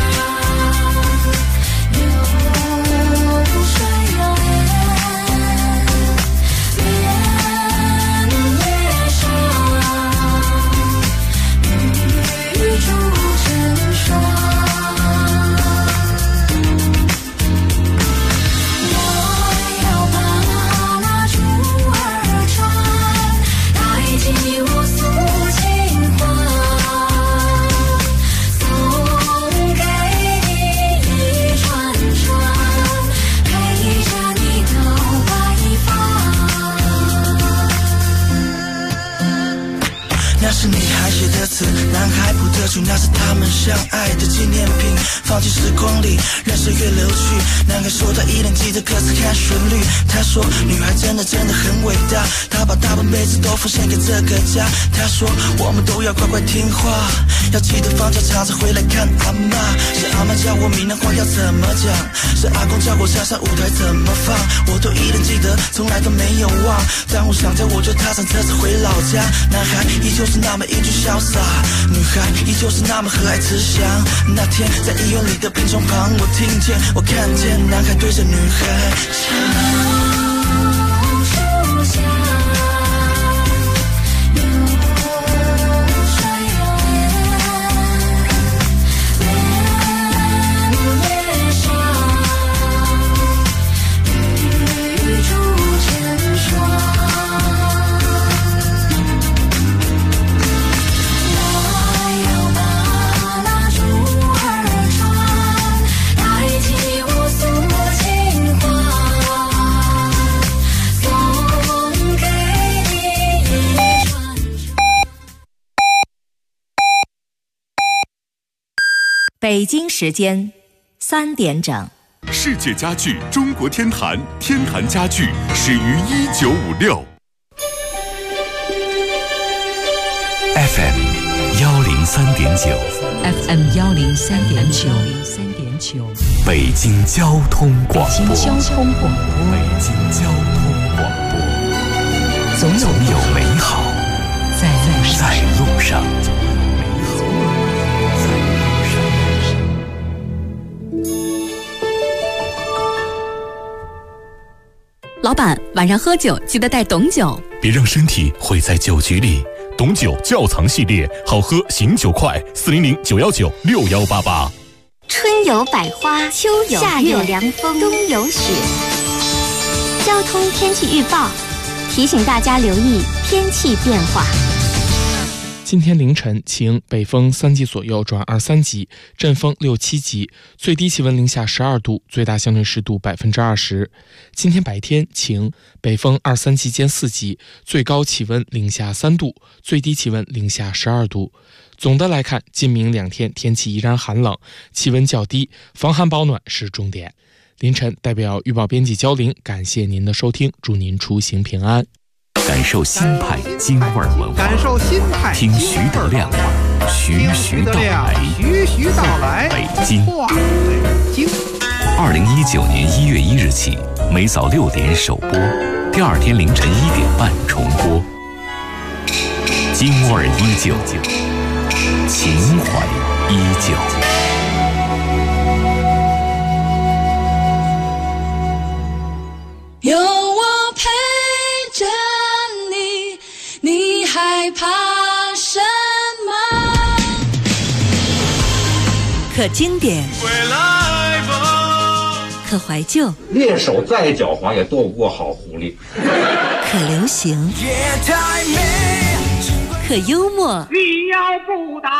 流水摇曳，莲叶上，雨珠成双。那是女孩写的词，男孩谱的曲，那是他们相爱的纪念品。放进时光里，任岁月流去。男孩说他依然记得歌词和旋律。他说女孩真的很伟大，他把大半辈子都奉献给这个家。他说我们都要乖乖听话，要记得放假常常回来看阿嬷。是阿嬷教我闽南话要怎么讲，是阿公教我山上舞台怎么放，我都依然记得，从来都没有忘。当我想着我就踏上车子回老家，男孩依旧是那么英俊潇洒，女孩依旧是那么和蔼慈祥。那天在医院里的病床旁，我听见我看见男孩对着女孩唱。
北京时间3点整。
世界家具中国天坛，天坛家具始于1956。FM 103.9
FM 103.9，
北京交通广播。
北京交通广播，总有美好在路上。
老板，晚上喝酒记得带董酒，
别让身体毁在酒局里。董酒窖藏系列，好喝醒酒快，400-919-6188。
春有百花，秋有夏有凉风，冬有雪。交通天气预报提醒大家留意天气变化。
今天凌晨晴，北风3级左右转2、3级，阵风6、7级，最低气温零下12度，最大相对湿度20%。今天白天晴，北风2、3级间4级，最高气温零下3度，最低气温零下12度。总的来看，今明2天天气依然寒冷，气温较低，防寒保暖是重点。凌晨代表预报编辑焦玲，感谢您的收听，祝您出行平安。
感受新派京味文化，
感受新派，
听徐德亮徐到来，北京。2019年1月1日起，每早6点首播，第2天凌晨1点半重播。京味依旧，情怀依旧。
有我陪着你，你害怕什么？
可经典，可怀旧，
猎手再狡猾也斗不过好狐狸。
可流行，可幽默。
你要不打，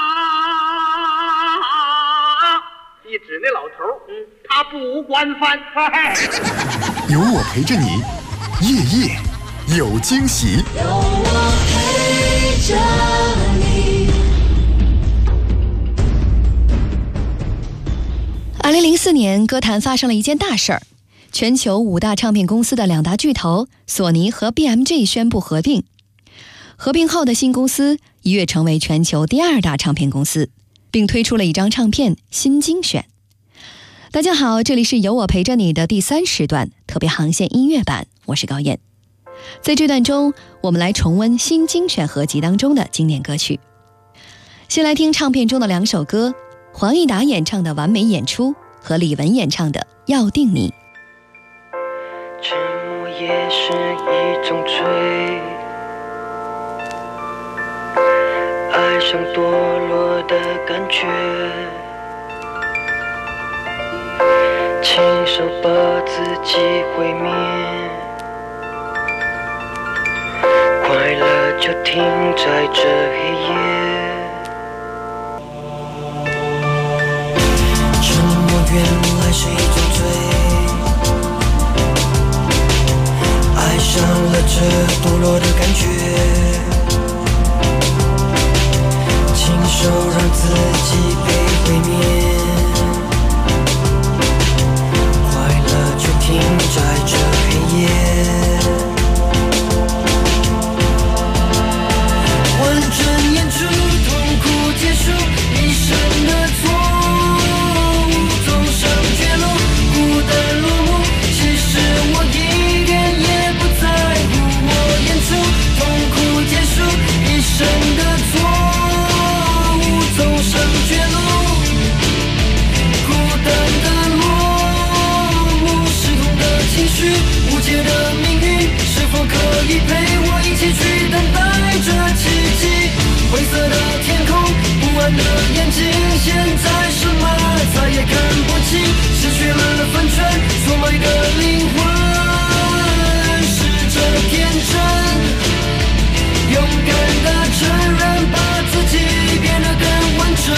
一指那老头，他不惯犯。
有我陪着你，夜夜有惊喜。
有我陪着你。
2004年，歌坛发生了一件大事儿，全球5大唱片公司的2大巨头索尼和 BMG 宣布合并。合并后的新公司一跃成为全球第2大唱片公司，并推出了一张唱片《新精选》。大家好，这里是有我陪着你的第3时段特别航线音乐版，我是高燕。在这段中，我们来重温《新精选》合集当中的经典歌曲。先来听唱片中的2首歌。 黄义达演唱的《完美演出》和李玟演唱的《要定你》。
沉默也是一种罪，爱上堕落的感觉，亲手把自己毁灭，快乐就停在这黑夜。 原来是一种罪，爱上了这堕落的感觉，亲手让自己被毁灭，快乐就停在这黑夜。完整演出，痛苦结束，一生的错。 生的错误走上绝路，孤单的落幕，失控的情绪，无解的命运，是否可以陪我一起去等待着奇迹？灰色的天空，不安的眼睛，现在什么再也看不清，失去了分寸，错卖的灵魂，试着天真。 勇敢地承认，把自己变得更完整。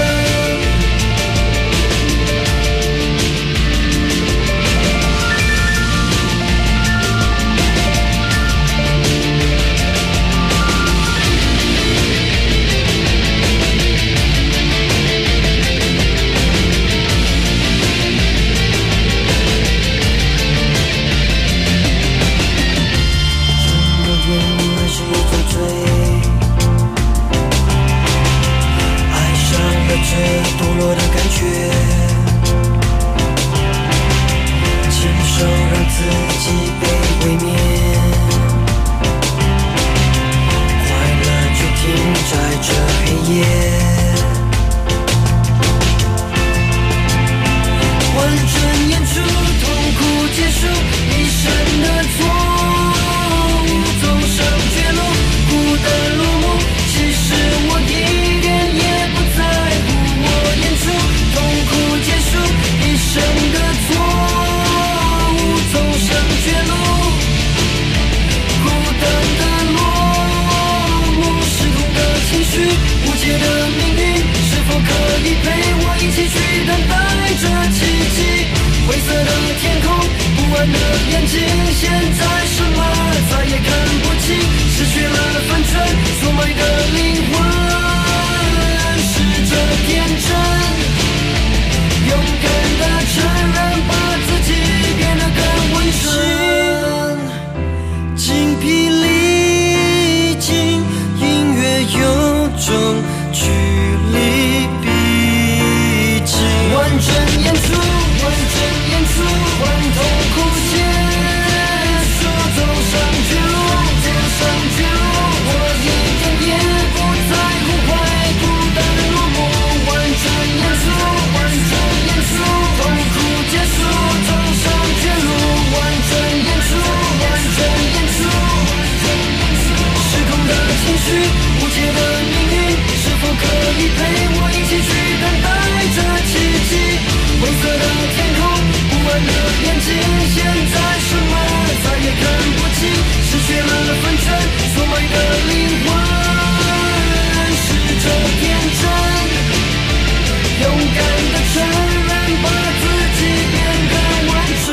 这堕落的感觉，亲手让自己被毁灭，快乐就停在这黑夜。完整演出，痛苦结束，一生的错误走上绝路，孤单落幕。其实我一点也不在乎。 痛苦结束，一生的错误走上绝路，孤单的落幕，失控的情绪，无解的命运，是否可以陪我一起去等待着奇迹？灰色的天空，不安的眼睛，现在什么再也看不清，失去了分寸，错卖的灵魂，试着天真。 勇敢地承认，把自己变得更完整。精疲力尽，音乐有种距离逼近。完整演出，完整演出，换痛苦结束，走上绝路，走上绝路。我一点也不在乎。 境，现在什么再也看不清，失去了分寸，所谓的灵魂，试着天真，勇敢的承认，把自己变得完整。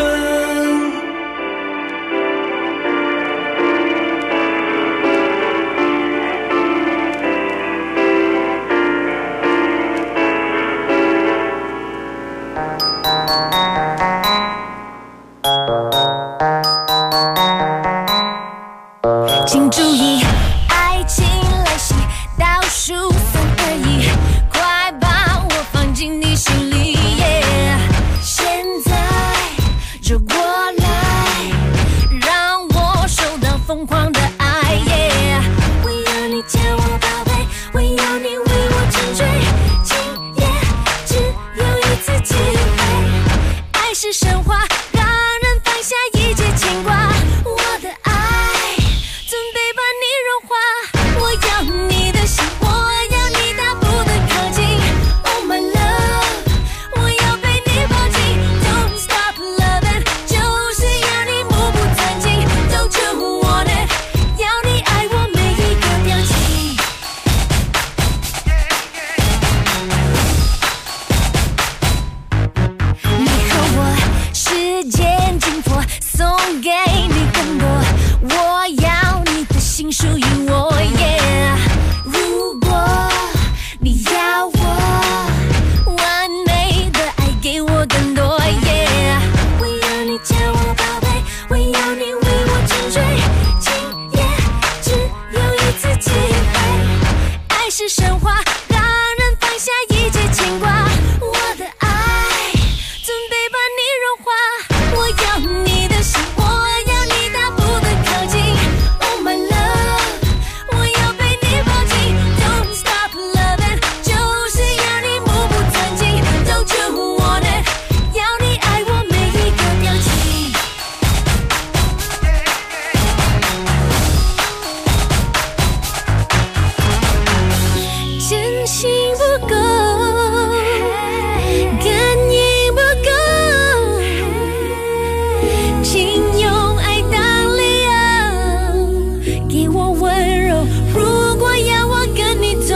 请注意，爱情来袭，倒数3、2、1，快把我放进你心里。现在就过来，让我收到疯狂的爱。我要你叫我宝贝，我要你为我沉醉，今夜只有一次机会。爱是神话，让人放下一切牵挂。我的爱准备把你融化，我要你的心，我要你大步的靠近。Oh my love， 我要被你抱紧。Don't stop loving， 就是要你目不转睛。Don't you want it， 要你爱我每一个表情。你和我时间紧迫，送给你更多。我要你的心属于我，如果你要我完美的爱，给我更多，我要你叫我宝贝，我要你为我沉醉，今夜只有一次机会。爱是神话，让人放下一切牵挂。我的爱准备把你融化，我要你的心，我要你大步的靠近。Oh my love， 我要被你抱紧。Don't stop loving， 就是要你目不转睛。Don't you want it， 要你爱我每一个表情。真心不够，感应不够，请用爱当理由，给我温柔。如果要我跟你走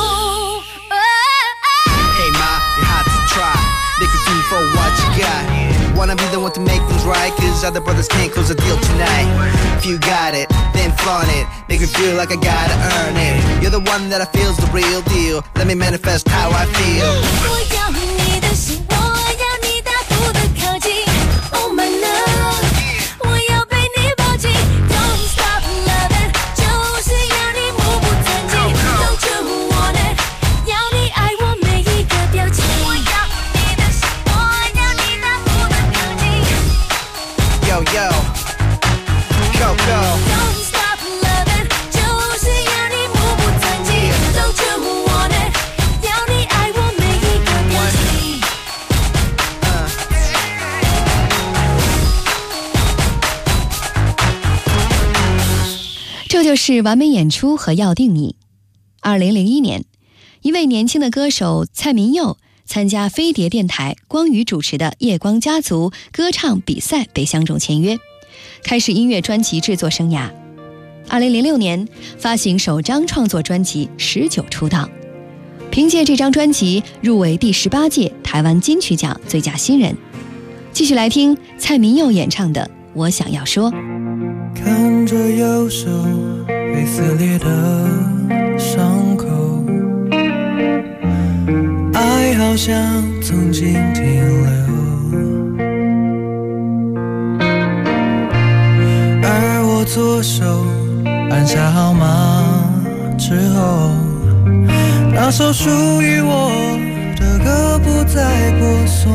，Hey ma, you have to try. Make it do for what you got. Wanna be the one to make things right, cause other brothers can't close a deal tonight. If you got it, then flaunt it. Make me feel like I gotta earn it. You're the one that I feel's the real deal. Let me manifest how I feel.
我要你的心，我要你大步的靠近。Oh my love， 我要被你抱紧。Don't stop loving， 就是要你目不转睛。Don't you want it， 要你爱我每一个表情。我要你的心，我要你大步的靠近。
Yo yo, Coco.
Don't stop loving， 就是要你目不转睛。Don't you want it， 要你爱我每一个表情。
这就是完美演出和要定你。2001年，一位年轻的歌手蔡明佑参加飞碟电台光宇主持的夜光家族歌唱比赛被相中签约，开始音乐专辑制作生涯。2006年发行首张创作专辑《19》出道，凭借这张专辑入围第18届台湾金曲奖最佳新人。继续来听蔡明佑演唱的《我想要说》。
看着右手被撕裂的伤口，爱好像曾经停留，而我左手按下号码之后，那首属于我的歌不再播送，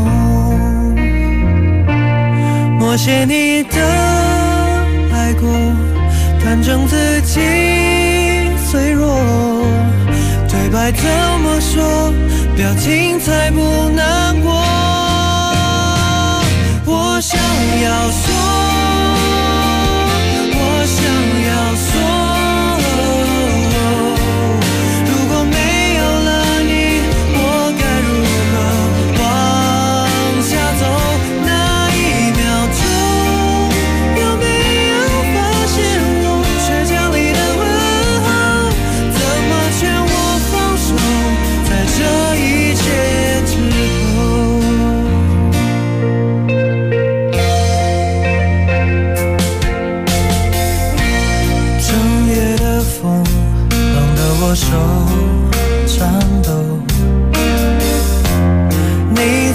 默写你的爱过，坦诚自己脆弱，对白怎么说，表情才不难过。我想要说，我想要说，如果没有了你，我该如何往下走？那一秒钟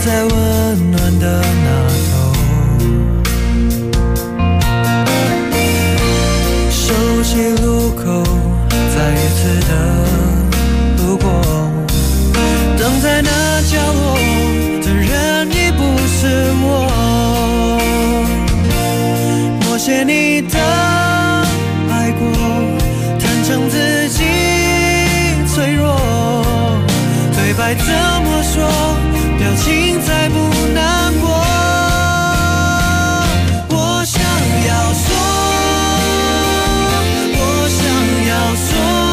在温暖的那头，熟悉路口再一次的路过，等在那角落的人已不是我，默写你的爱过，坦诚自己脆弱，对白怎么说，表情再不难过。我想要说，我想要说，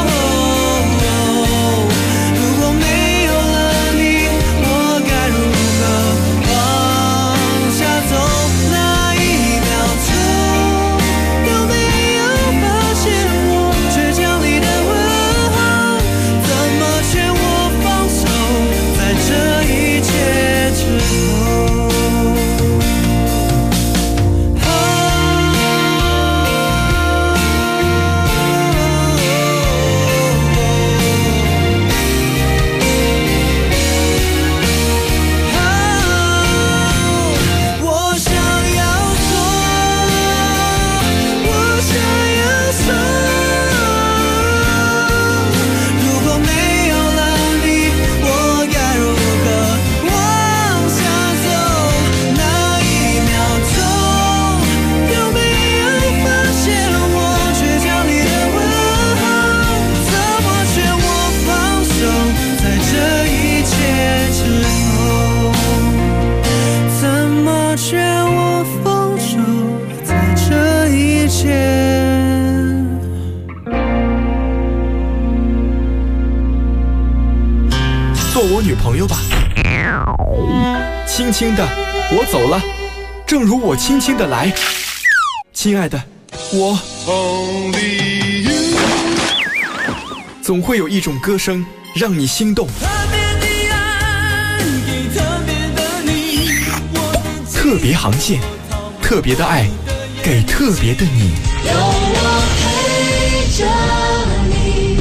如果没有了你，我该如何往下走？那一秒钟有没有发现我倔强里的问号？怎么劝我放手？在这一切之后，我想要说，我想要说，如果没有了你，我该如何往下走？那一秒钟有没有发现我倔强里的问号？怎么劝我放手？在这一切之后，怎么劝我放手？在这一切。
做我女朋友吧。轻轻的，我走了，正如我轻轻的来。亲爱的，我总会有一种歌声让你心动。特别航线，特别的爱，给特别的你。
有我陪着你。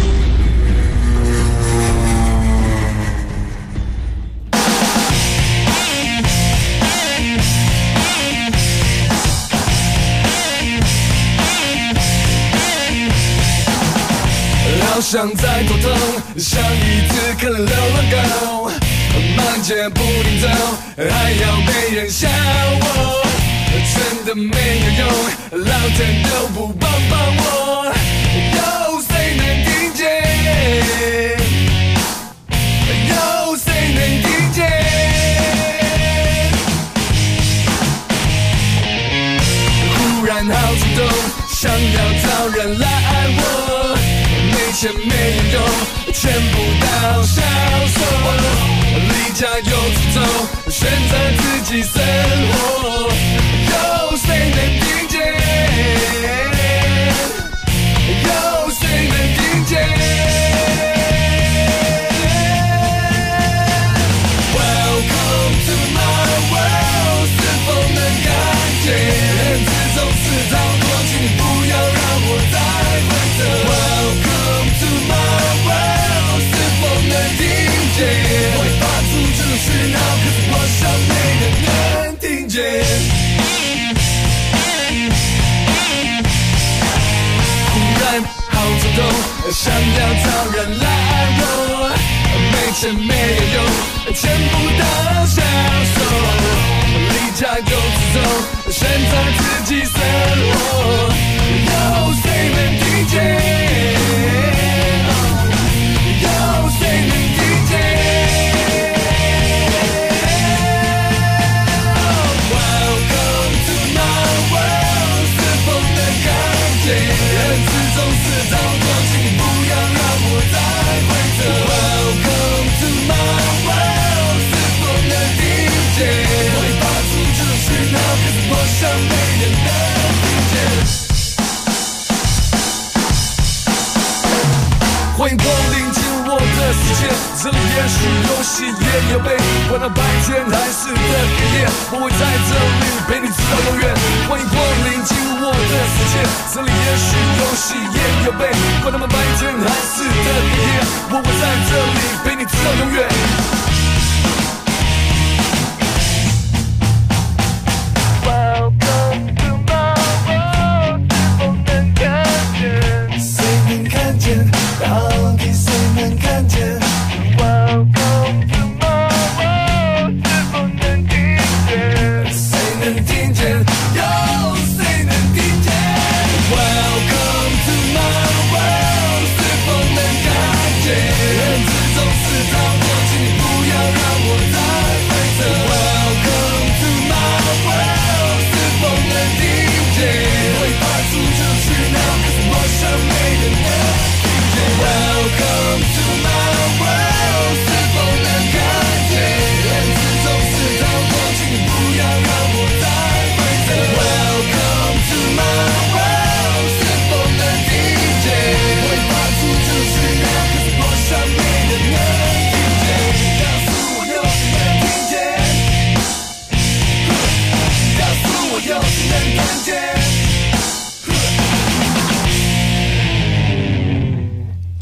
好想再头疼，像一次可乐乱狗，慢且不停走，还要被人笑我，真的没有用，老天都不帮我，有谁能听见？有谁能听见？忽然好冲动，想要找人来爱我。没钱没有用，全部到销售，离家又出走，选择自己生活，有谁能听见？有谁能听见 ？Welcome to my world， 是否能看见？自从4套多，请你不要让我再回头。我会发出这种讯号，可是我想没人能听见。忽然好冲动，想要找人来爱我，没钱没有用，全部都销售，离家又出走，选择自己生活，有谁能听见？有谁能听见 ？Welcome to my world， 是否能看见？自从4套多，请你不要让我再回头。Welcome to my world， 是否能听见？我会发出这种讯号，可是我想没人能听见。欢迎光临进入我的世界，这里也许有喜也有悲，管它白天还是的黑夜，我会在这里陪你直到永远。欢迎光临进入我的世界，这里也许有喜也有悲，管他们白天还是的黑夜，我会在这里陪你直到永远。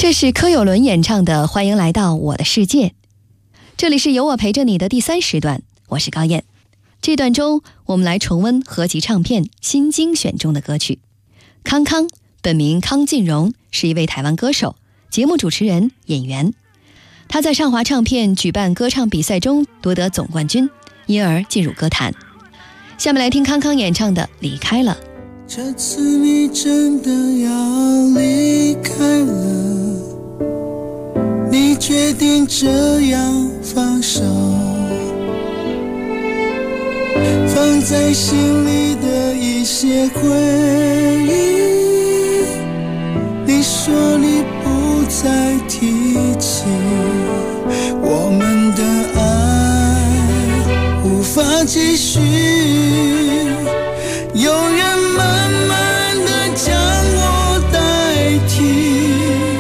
这是柯有伦演唱的《欢迎来到我的世界》。这里是有我陪着你的第3时段，我是高燕。这段中我们来重温合集唱片新精选中的歌曲。康康本名康进荣，是一位台湾歌手、节目主持人、演员。他在上华唱片举办歌唱比赛中夺得总冠军，因而进入歌坛。下面来听康康演唱的《离开了》。
这次你真的要离开了，你决定这样放手，放在心里的一些回忆，你说你不再提起，我们的爱无法继续，有人慢慢地将我代替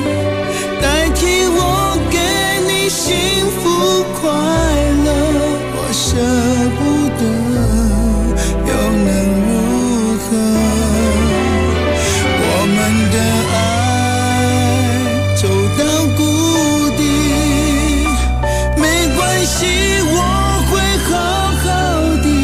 我给你幸福快乐，我舍不得又能如何，我们的爱走到谷底，没关系，我会好好的，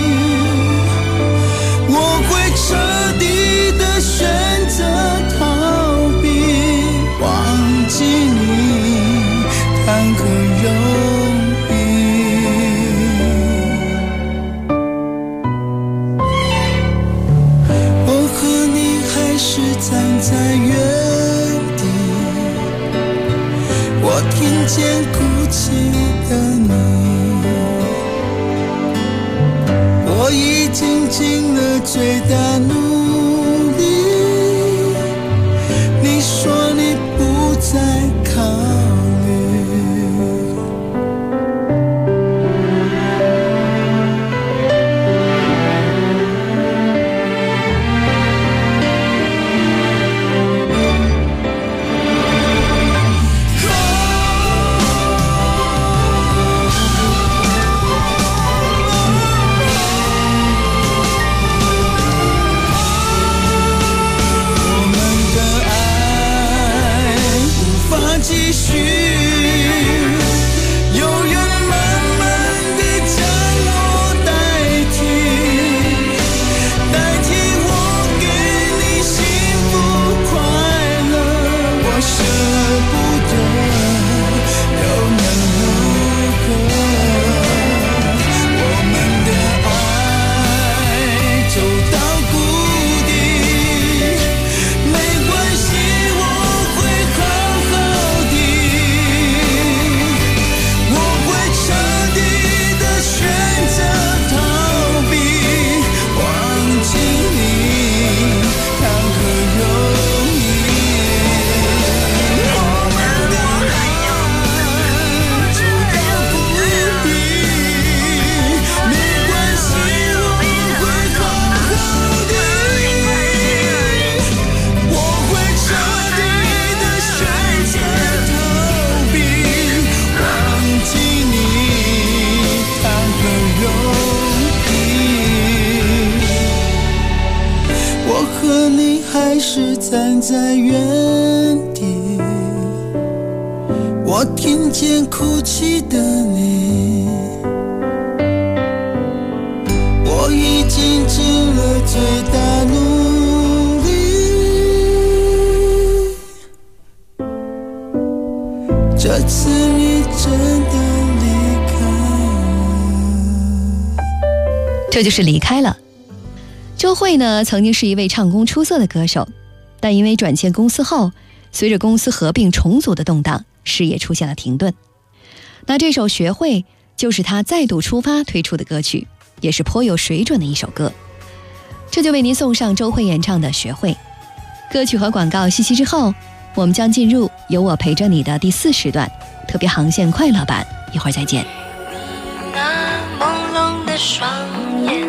我会彻底的选择逃避，忘记你谈何容易。我和你还是站在原地，我听见哭泣的你，我已经尽了最大努力，你说你不再考虑。继续，有人慢慢地将我代替我给你幸福快乐，我舍不得又能如何，我们的爱走到谷底，没关系，我会好好还是站在原地，我听见哭泣的你，我已经尽了最大努力，这次你真的离开了。
这就是离开了。周蕙呢，曾经是一位唱功出色的歌手，但因为转签公司后，随着公司合并重组的动荡，事业出现了停顿。那这首《学会》就是他再度出发推出的歌曲，也是颇有水准的一首歌。这就为您送上周蕙演唱的《学会》。歌曲和广告息息之后，我们将进入有我陪着你的第4时段，特别航线快乐版，一会儿再见。
那朦胧的双眼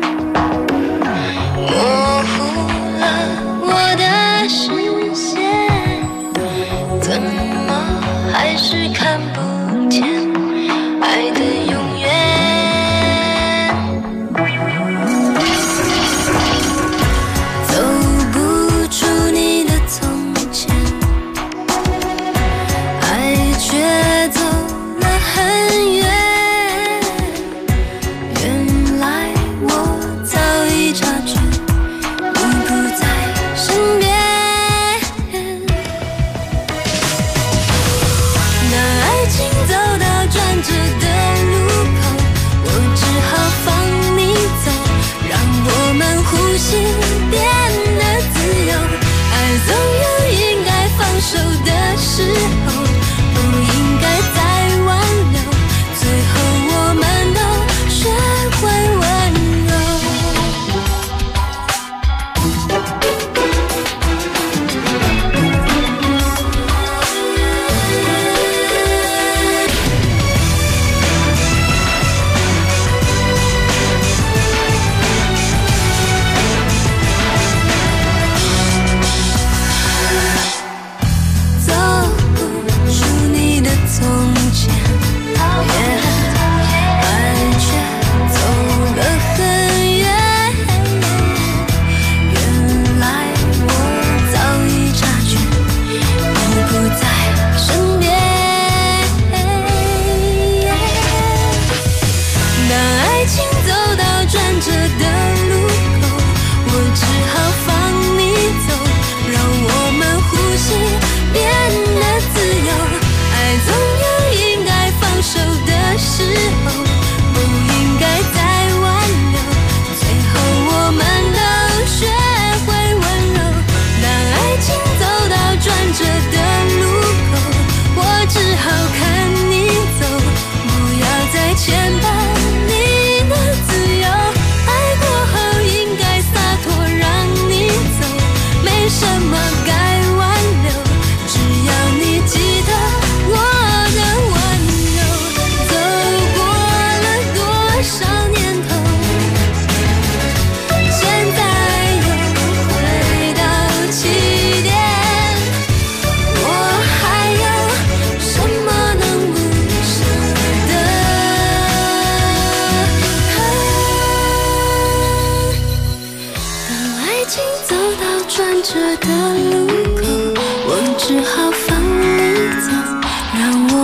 模糊了我的视线，怎么还是看不见爱的永远？走不出你的从前，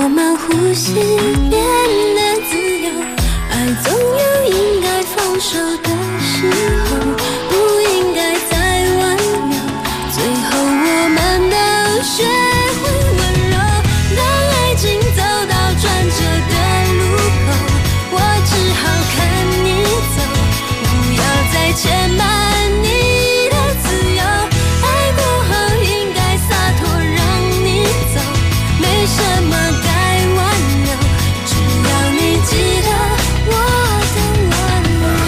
我们呼吸变得自由，爱总有应该放手的时候，不应该再挽留，最后我们都学会温柔。当爱情走到转折的路口，我只好看你走，不要再牵绊你的自由。爱过后应该洒脱让你走，没什么该挽留，只要你记得我的温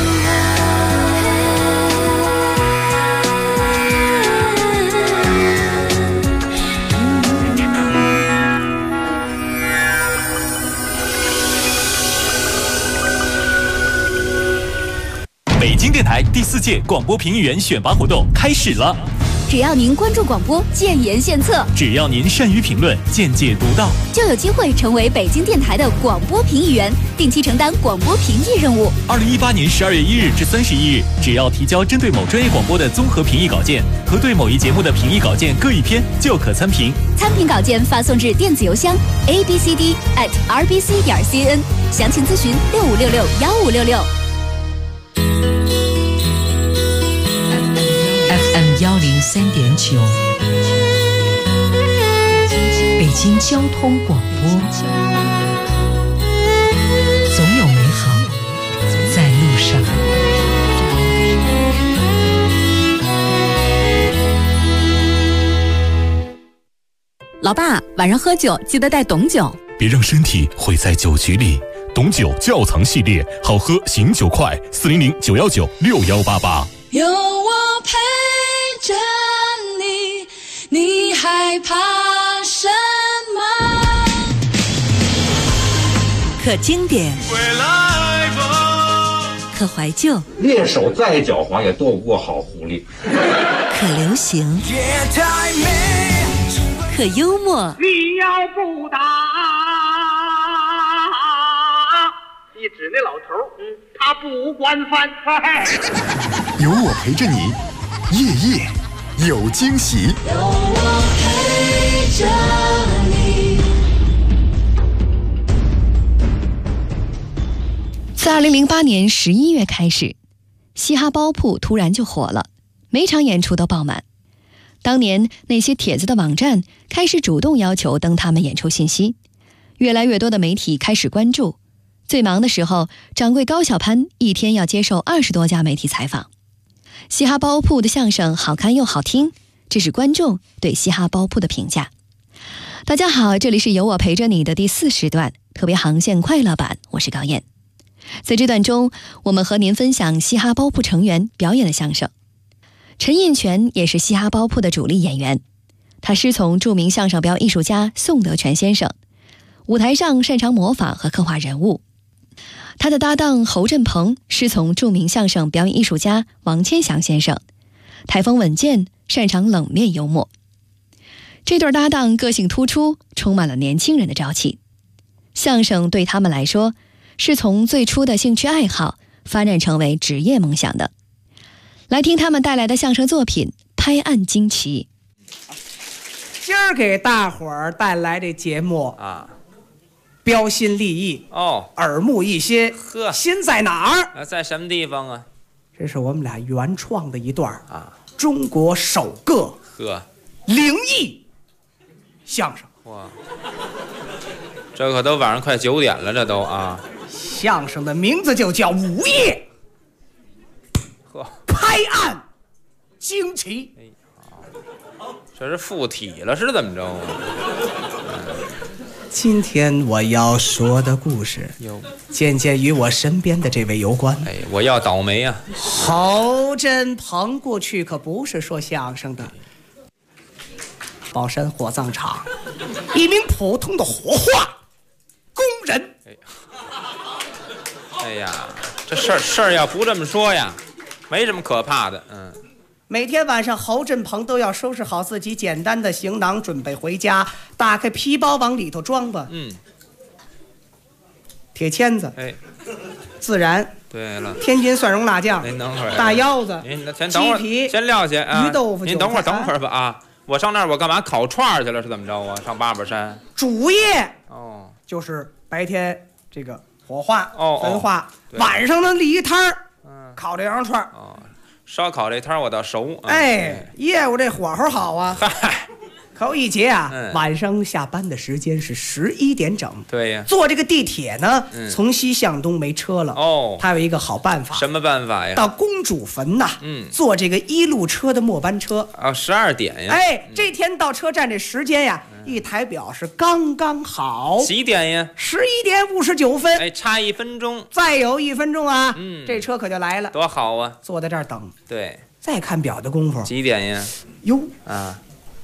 北京电台第4届广播评议员选拔活动开始了。
只要您关注广播，建言献策；
只要您善于评论，见解独到，
就有机会成为北京电台的广播评议员，定期承担广播评议任务。
2018年12月1日至31日，只要提交针对某专业广播的综合评议稿件和对某一节目的评议稿件各1篇，就可参评。
参评稿件发送至电子邮箱 abcd@rbc.cn， 详情咨询65661566。
103.9，北京交通广播，总有美好在路上。
老爸，晚上喝酒记得带懂酒，
别让身体毁在酒局里。懂酒窖藏系列，好喝醒酒快，400-919-6188。
有我陪着你，你害怕什么？
可经典，可怀旧，
猎手再狡猾也斗不过好狐狸。
可流行，可幽默。
你要不打，一指那老头，他不惯犯。
有我陪着你，夜夜有惊喜。
有我陪着你。
自2008年11月开始，嘻哈包铺突然就火了，每场演出都爆满。当年那些帖子的网站开始主动要求登他们演出信息，越来越多的媒体开始关注。最忙的时候，掌柜高小攀一天要接受20多家媒体采访。嘻哈包铺的相声好看又好听，这是观众对嘻哈包铺的评价。大家好，这里是有我陪着你的第4时段特别航线快乐版，我是高燕。在这段中，我们和您分享嘻哈包铺成员表演的相声。陈印泉也是嘻哈包铺的主力演员，他师从著名相声表演艺术家宋德全先生，舞台上擅长模仿和刻画人物。他的搭档侯振鹏师从著名相声表演艺术家王千祥先生，台风稳健，擅长冷面幽默。这对搭档个性突出，充满了年轻人的朝气。相声对他们来说，是从最初的兴趣爱好发展成为职业梦想的。来听他们带来的相声作品《拍案惊奇》。
今儿给大伙儿带来这节目啊，标新立异哦，耳目一新。呵，新在哪儿？
在什么地方啊？
这是我们俩原创的一段啊，中国首个灵异相声。
哇，这可都晚上快9点了，这都啊。
相声的名字就叫《午夜拍案惊奇》。
这是附体了是怎么着？
今天我要说的故事，渐渐与我身边的这位有关。
哎，我要倒霉啊！
侯振鹏过去可不是说相声的，宝山火葬场一名普通的火化工人。
哎呀，这事儿要不这么说呀，没什么可怕的。
每天晚上，侯振鹏都要收拾好自己简单的行囊，准备回家。打开皮包，往里头装吧。铁签子，孜然，
对了，
天津蒜蓉辣酱，
您等会儿，
大腰子，
先等会儿，
鸡皮，
先撂下啊，
鱼豆腐，
您等会儿吧啊！我上那儿我干嘛烤串去了？是怎么着啊？上八宝山
主业
哦，
就是白天这个火化、
哦
焚化，
对
晚上呢立一摊儿，烤这羊肉串儿。
烧烤这摊儿我倒熟。
哎，业务这火候好啊。
嗨，
可有一节啊，
嗯
晚上下班的时间是11点整。
对呀，
坐这个地铁呢，
嗯
从西向东没车了。
哦，
他有一个好办法。
什么办法呀？
到公主坟呐，坐这个1路车的末班车。
啊，12点呀。
哎，这天到车站这时间呀，一抬表是刚刚好。
几点呀
？11点59分。
哎，差1分钟。
再有1分钟啊，这车可就来了。
多好啊！
坐在这儿等。
对。
再看表的功夫。
几点呀？
哟
啊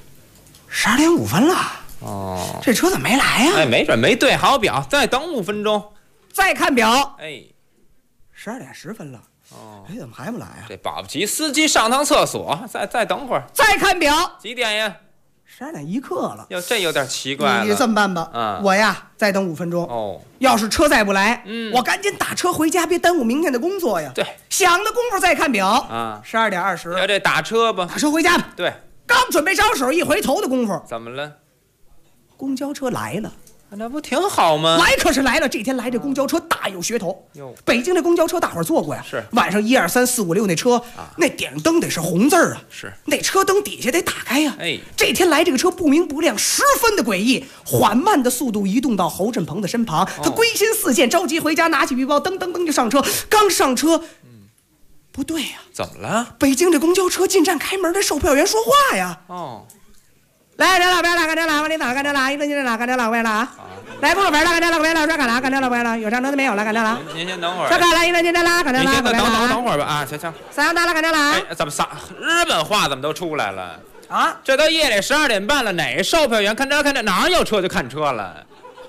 ，12点5分了。
哦，
这车怎么没来呀？
哎，没准没对好表，再等5分钟。
再看表，
哎
，12点10分了。
哦，
哎，怎么还不来啊？
这保不齐司机上趟厕所，再等会儿。
再看表，
几点呀
？12点1刻了。
哟，这有点奇怪了。
你这么办吧，我呀再等5分钟。
哦，
要是车再不来，我赶紧打车回家，别耽误明天的工作呀。
对，
想的功夫再看表
啊
，12点20。
要这打车吧，
打车回家吧。
对，
刚准备招手，一回头的功夫，
怎么了？
公交车来了。
那不挺好吗？
来可是来了，这天来这公交车大有噱头。北京这公交车大伙儿坐过呀，
是
晚上1、2、3、4、5、6那车，那顶灯得是红字儿啊，
是
那车灯底下得打开呀。
哎，
这天来这个车不明不亮，十分的诡异，缓慢的速度移动到侯振鹏的身旁，他归心似箭，着急回家，拿起皮包，噔噔噔就上车。刚上车，不对呀，
怎么了？
北京这公交车进站开门，这售票员说话呀。
哦。
来，这了，别了，干这了，往里打，干这了，一分钱了，干这了，快了啊！来，不了，干这了，快了，这干了，干这了，快了，有上车的没有了，干这了。
您先等会儿。
这干了，一分钱了，干这了，
你先等会儿吧啊，行。
3大了，干这了。
哎，怎么日本话怎么都出来了
啊？这
都夜里12点半了，哪售票员看这哪有车就看车了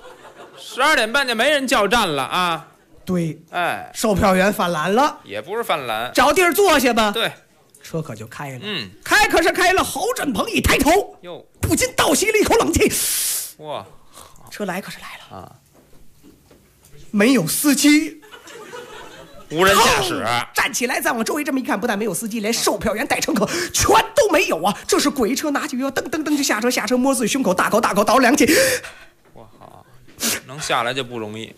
？12点半就没人叫站了啊？
对，
哎，
售票员犯懒了，
也不是犯懒，
找地儿坐下吧。
对。
车可就开了，
开
可是开了。侯振鹏一抬头，
哟，
不禁倒吸了一口冷气。
哇，
车来可是来了啊，没有司机，
无人驾驶。
站起来，再往周围这么一看，不但没有司机，连售票员带乘客全都没有啊！这是鬼车，拿起标，噔噔噔就下车，摸自己胸口，大口倒了2气。
哇好，能下来就不容易。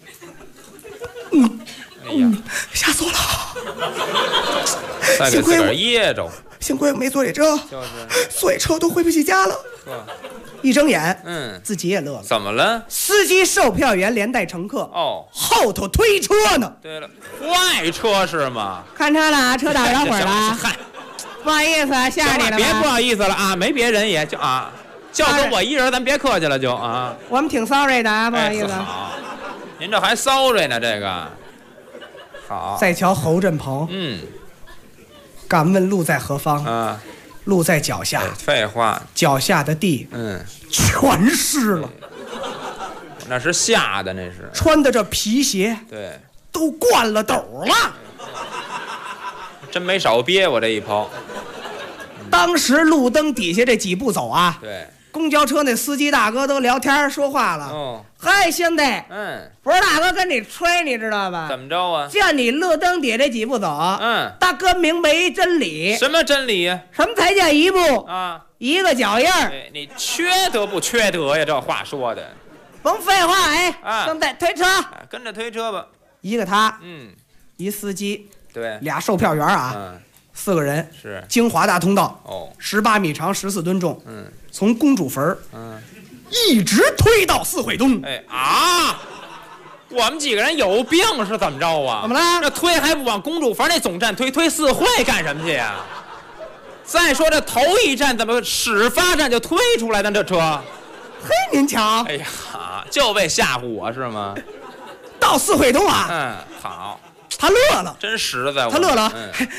哎
呀，吓死我了！
再给自个儿噎着。
幸亏我没坐这车，坐这车都回不起家了。一睁眼，自己也乐了。
怎么了？
司机、售票员连带乘客，后头推车呢。
对了，坏车是吗？
看车了，车打着火了。嗨，不好意思，吓你了。
别不好意思了啊，没别人也就啊，就跟我一人，咱别客气了就啊。
我们挺 sorry 的啊，不好意思。
好，您这还 sorry 呢，这个。好，
再瞧侯振鹏，敢问路在何方
啊？
路在脚下。
废话，
脚下的地，全湿了。
那是下的，那是
穿的这皮鞋，
对，
都灌了斗了。
真没少憋我这一泡。
当时路灯底下这几步走啊，
对。
公交车那司机大哥都聊天说话了。嗨，兄弟，不是大哥跟你吹，你知道吧？
怎么着啊？
见你路灯底这几步走，大哥明白一真理。
什么真理呀？
什么才叫一步
啊？
一个脚印儿。
你缺德不缺德呀？这话说的。
甭废话，兄弟，推车，
跟着推车吧。
一个他，一司机，
对
，2售票员啊，4个人，
是
京华大通道，18米长，14吨重，从公主坟一直推到四惠东。
哎啊！我们几个人有病是怎么着啊？
怎么了？
这推还不往公主坟那总站推四惠干什么去呀？再说这头一站怎么始发站就推出来的这车？
嘿，您瞧！
哎呀，就为吓唬我是吗？
到四惠东啊！
好。
他乐了，
真实在。
他乐了，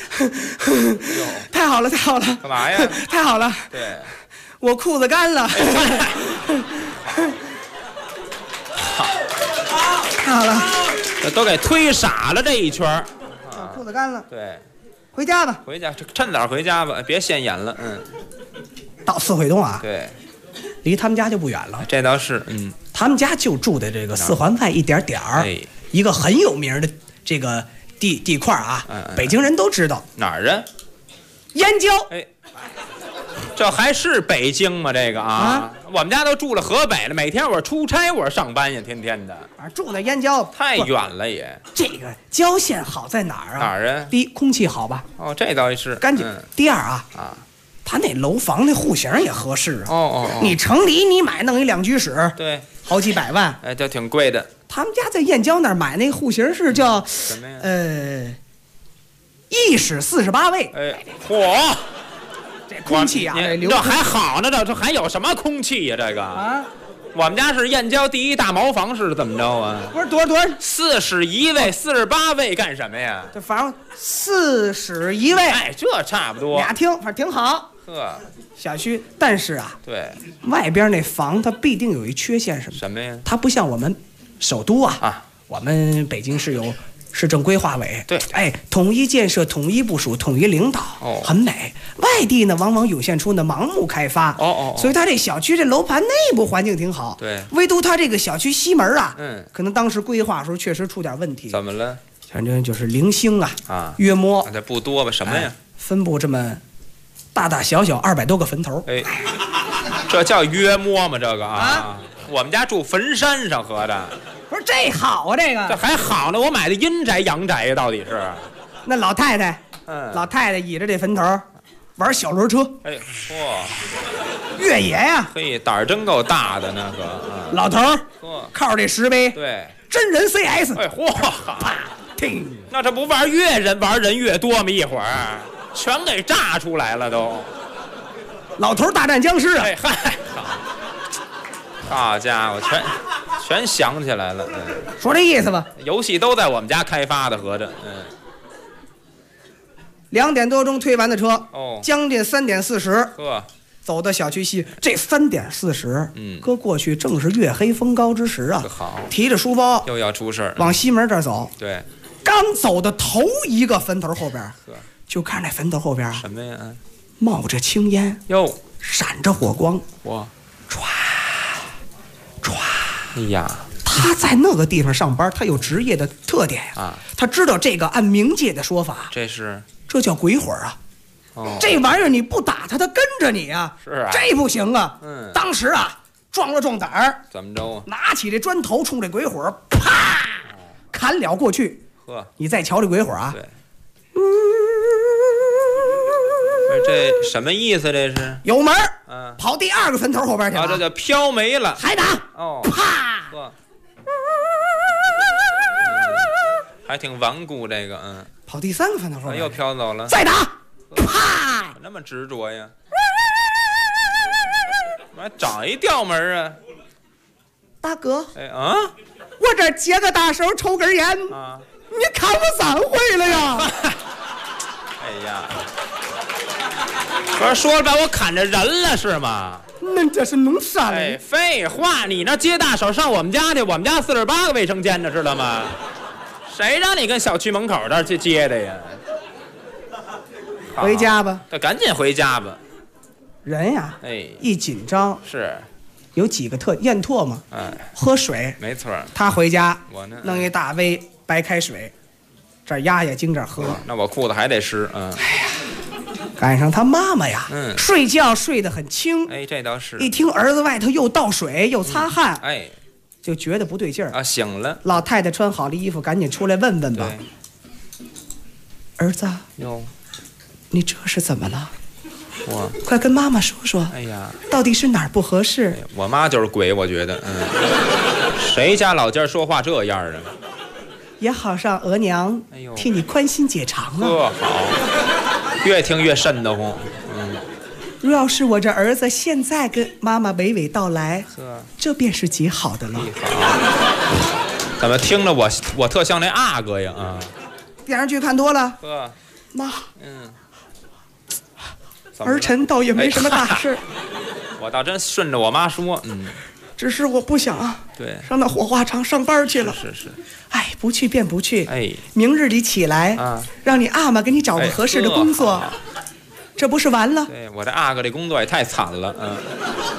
太好了，太好了！
干嘛呀？
太好了！
对，
我裤子干了。太好了！
这都给推傻了这一圈。
裤子干了。
对，
回家吧。
回家，趁早回家吧，别现眼了。
到四惠东啊。
对，
离他们家就不远了。
这倒是，
他们家就住在这个4环外一点儿，一个很有名的。这个地块啊，北京人都知道
哪儿啊？
燕郊。
这还是北京吗？这个啊，我们家都住了河北了，每天我出差，我上班呀，天天的。
住在燕郊
太远了也。
这个郊县好在哪儿啊？
哪儿啊？
第一，空气好吧？
哦，这倒是
干净。第二啊，他那楼房那户型也合适啊。
哦。
你城里你买弄一两居室，
对，
好几百万，
哎，这挺贵的。
他们家在燕郊那儿买那户型是叫
什么呀
？1室48卫。
哎，嚯！
这空气啊，
这还好呢，这还有什么空气呀？这个啊，我们家是燕郊第一大茅房是怎么着啊？
不是多少
4室1卫，48卫干什么呀？
这房4室1卫，
哎，这差不多。
俩厅，反正挺好。
呵，
小区，但是啊，
对，
外边那房它必定有一缺陷，
什么呀？
它不像我们首都啊，我们北京市有市政规划委，
对，
哎，统一建设、统一部署、统一领导，很美。外地呢，往往涌现出呢盲目开发，所以它这小区这楼盘内部环境挺好，
对，
唯独它这个小区西门啊，可能当时规划时候确实出点问题。
怎么了？
反正就是零星啊，约摸
这不多吧？什么呀？
分布这么大大小小200多个坟头，
哎，这叫约摸吗？这个啊，我们家住坟山上，合着。
不是这好啊，这个
这还好呢。我买的阴宅阳宅呀，到底是？
那老太太，老太太倚着这坟头玩小轮车，
哎，嚯，
越野呀，
嘿，胆儿真够大的那个。
老头靠着这石碑，
对，
真人 CS，
哎，嚯，听，那这不玩人越多吗？一会儿全给炸出来了都。
老头大战僵尸啊！
哎嗨，好家伙，全想起来了。
说这意思吧，
游戏都在我们家开发的，合着。
2点多钟推完的车，将近3点40，走到小区西。这3点40，搁过去正是月黑风高之时啊。
好，
提着书包
又要出事
往西门这儿走。
对，
刚走到头一个坟头后边，就看那坟头后边
什么呀？
冒着青烟，
哟，
闪着火光，
哇，
唰。
哎呀，
他在那个地方上班，他有职业的特点啊。他知道这个按冥界的说法，这叫鬼火啊。这玩意儿你不打他，他跟着你啊。
是啊，
这不行啊。当时啊，壮了壮胆儿，
怎么着啊？
拿起这砖头冲这鬼火，啪，砍了过去。
呵，
你再瞧这鬼火啊。
对。这什么意思？这是
有门跑第2个坟头后边去了。
这叫飘没了，
还打。啪，
还挺顽固这个。
跑第3个坟头后边
又飘走了。
再打，啪，
那么执着呀？我找一调门啊。
大哥，
我
这接个大手抽根烟
啊，
你看我3回了呀。
哎呀，不是说了把我砍着人了是吗？
那这是弄啥了？
哎，废话，你那接大手上我们家去，我们家48个卫生间呢，知道吗？谁让你跟小区门口这儿去接的呀？
回家吧，
赶紧回家吧。
人呀，一紧张
是
有几个咽唾沫，喝水，
没错。
他回家，
我呢
弄一大杯白开水，这儿压压惊这儿喝，
那我裤子还得湿。
哎呀，赶上他妈妈呀，睡觉睡得很轻，
哎，这倒是。
一听儿子外头又倒水又擦汗，
哎，
就觉得不对劲儿
啊，醒了。
老太太穿好了衣服，赶紧出来问问吧。儿子，
哟，
你这是怎么了？
我
快跟妈妈说说。
哎呀，
到底是哪儿不合适？
我妈就是鬼，我觉得。谁家老家说话这样啊？
也好让额娘替你宽心解肠啊。
好，越听越瘆得慌。
若要是我这儿子现在跟妈妈娓娓道来，这便是极好的了。
怎么听着我特像那阿哥呀？
电视剧看多了。妈，儿臣倒也没什么大事。
我倒真顺着我妈说，
只是我不想啊，
对，
上那火化场上班去了。
是。
哎，不去便不去。
哎，
明日里起来让你阿妈给你找个合适的工作，这不是完了？
对，我这阿哥这工作也太惨了。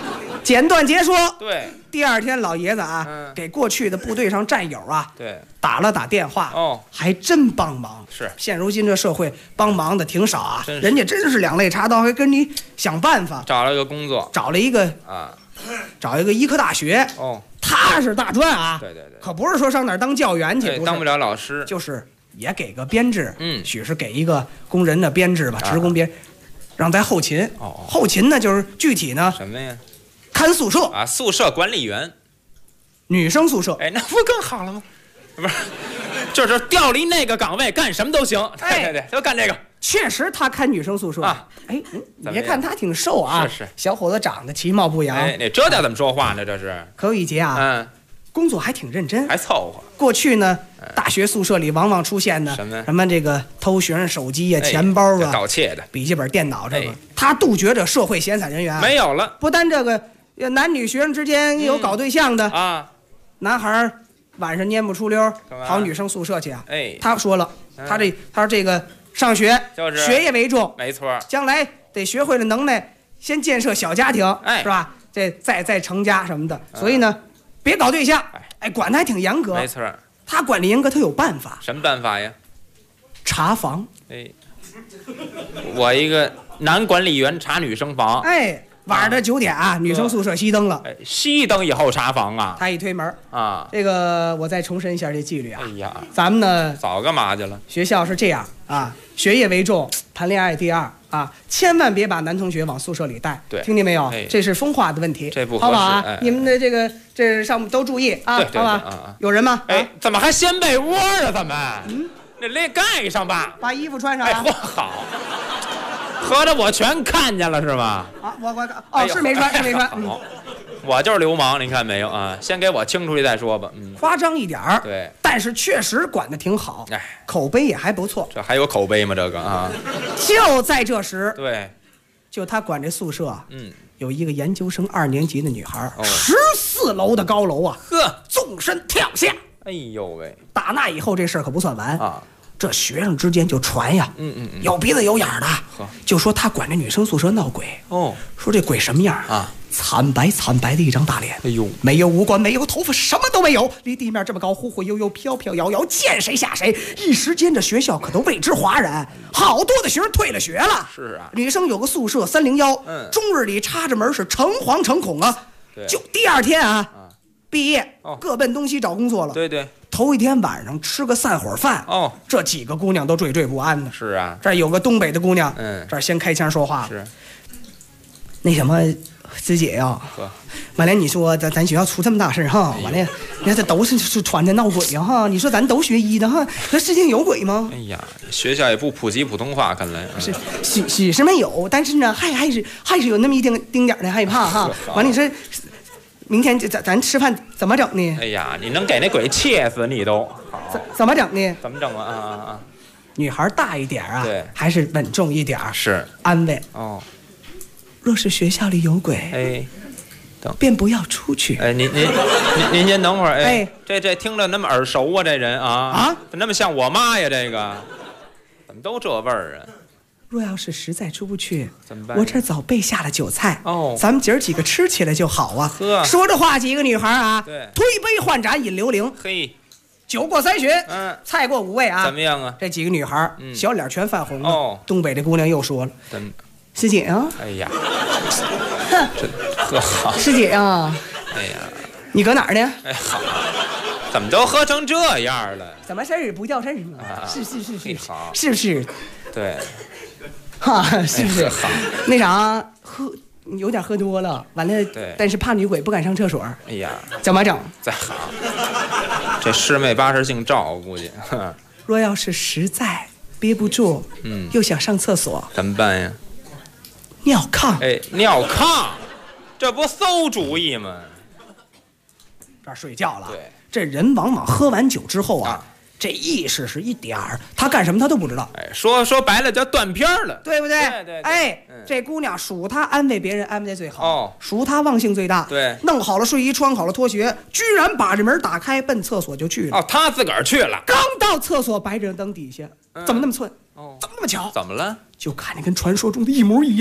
简短截说。
对，
第二天老爷子啊，给过去的部队上战友啊，
对，
打了打电话，还真帮忙。
是，
现如今这社会帮忙的挺少啊，人家真是两肋插刀，还跟你想办法，
找了个工作，
找了一个医科大学。他是大专啊，
对，
可不是说上哪儿当教员去，
当不了老师，
就是也给个编制，许是给一个工人的编制吧，职工编，让在后勤。后勤呢，就是具体呢
什么呀？
看宿舍
啊，宿舍管理员，
女生宿舍。
哎，那不更好了吗？不是，就是调离那个岗位干什么都行。对，就干这个。
确实，他看女生宿舍啊。哎，你别看他挺瘦啊，
是
小伙子长得其貌不扬。
哎，你这叫怎么说话呢？这是
可有一节啊，工作还挺认真，
还凑合。
过去呢，大学宿舍里往往出现呢什么这个偷学生手机呀、钱包啊、
盗窃的
笔记本电脑这个，他杜绝这社会闲散人员，
没有了。
不单这个男女学生之间有搞对象的
啊，
男孩晚上蔫不出溜跑女生宿舍去啊。哎，他说了，他说这个上学
就是
学业为重，
没错，
将来得学会了能耐，先建设小家庭，是吧？这再成家什么的。所以呢，别搞对象，管得还挺严格。
没错，
他管理严格，他有办法。
什么办法呀？
查房。
哎，我一个男管理员查女生房。
哎，晚上的9点啊，女生宿舍熄灯了。
熄灯以后查房啊？
他一推门
啊，
这个我再重申一下这纪律啊。
哎呀，
咱们呢
早干嘛去了？
学校是这样啊，学业为重，谈恋爱第二啊，千万别把男同学往宿舍里带。
对，
听见没有？这是风化的问题，
这不合适，
好不好啊？你们的这上面都注意啊，好吧？有人吗？
哎，怎么还掀被窝啊？怎么？那连盖上吧，
把衣服穿上。
哎，好。合着我全看见了是吗？
啊，我是没穿，是没穿。
我就是流氓，您看没有啊？先给我清出去再说吧。
夸张一点儿，
对，
但是确实管得挺好，口碑也还不错。
这还有口碑吗？这个啊，
就在这时，
对，
就他管这宿舍，有一个研究生2年级的女孩，14楼的高楼啊，纵身跳下。
哎呦喂！
打那以后这事儿可不算完啊。这学生之间就传呀，有鼻子有眼的，就说他管这女生宿舍闹鬼。说这鬼什么样啊？惨白的一张大脸，
哎呦，
没有五官，没有头发，什么都没有，离地面这么高，忽忽悠悠，飘飘摇摇，见谁吓谁。一时间这学校可都为之哗然，好多的学生退了学了。
是啊，
女生有个宿舍301，终日里插着门是诚惶诚恐啊。就第二天啊，毕业各奔东西找工作了。
对。
头一天晚上吃个散伙饭，这几个姑娘都惴惴不安的。
是啊，
这有个东北的姑娘，这儿先开腔说话了。
是，
那什么，师姐呀，完了你说咱学校出这么大事哈，完了，你看这都是传着闹鬼呀哈，你说咱都学医的哈，这事情有鬼吗？
哎呀，学校也不普及普通话，看来
是没有，但是呢，还是有那么一丁点的害怕哈。完了你说。明天咱吃饭怎么整呢？
哎呀，你能给那鬼气死你都！
怎么整呢？
怎么整啊？
女孩大一点啊，
对，
还是稳重一点，
是
安慰。若是学校里有鬼，
哎，
便不要出去。
哎，您先等会儿。哎，这听着那么耳熟啊，这人啊，怎么那么像我妈呀？这个怎么都这味儿啊？
若要是实在出不去，
怎么办？
我这早备下了酒菜咱们姐儿几个吃起来就好啊。说着话，几个女孩啊，推杯换盏饮流灵。
嘿，
酒过3巡，菜过5味啊。
怎么样啊？
这几个女孩小脸全泛红了。东北这姑娘又说了：“师姐啊，
哎呀，这特好。
师姐啊，
哎呀，
你搁哪儿呢？
哎好，怎么都喝成这样了？
怎么事儿不叫事儿啊？是，是不是？
对。”
哈，是不是？好，那啥，有点喝多了，完了，但是怕女鬼不敢上厕所。
哎呀，
怎么整？
再好，这师妹80姓赵，估计。
若要是实在憋不住，又想上厕所，
怎么办呀？
尿炕。
哎，尿炕，这不馊主意吗？
这儿睡觉了。
对，
这人往往喝完酒之后啊。这意识是一点儿，他干什么他都不知道。
哎，说白了叫断片了，
对不对？
对。
哎，这姑娘属她安慰别人安慰的最好，属她忘性最大。
对，
弄好了睡衣，穿好了拖鞋，居然把这门打开，奔厕所就去了。
她自个儿去了。
刚到厕所，白着灯底下，怎么那么寸？怎么那么巧？
怎么了？
就看见跟传说中的一模一样。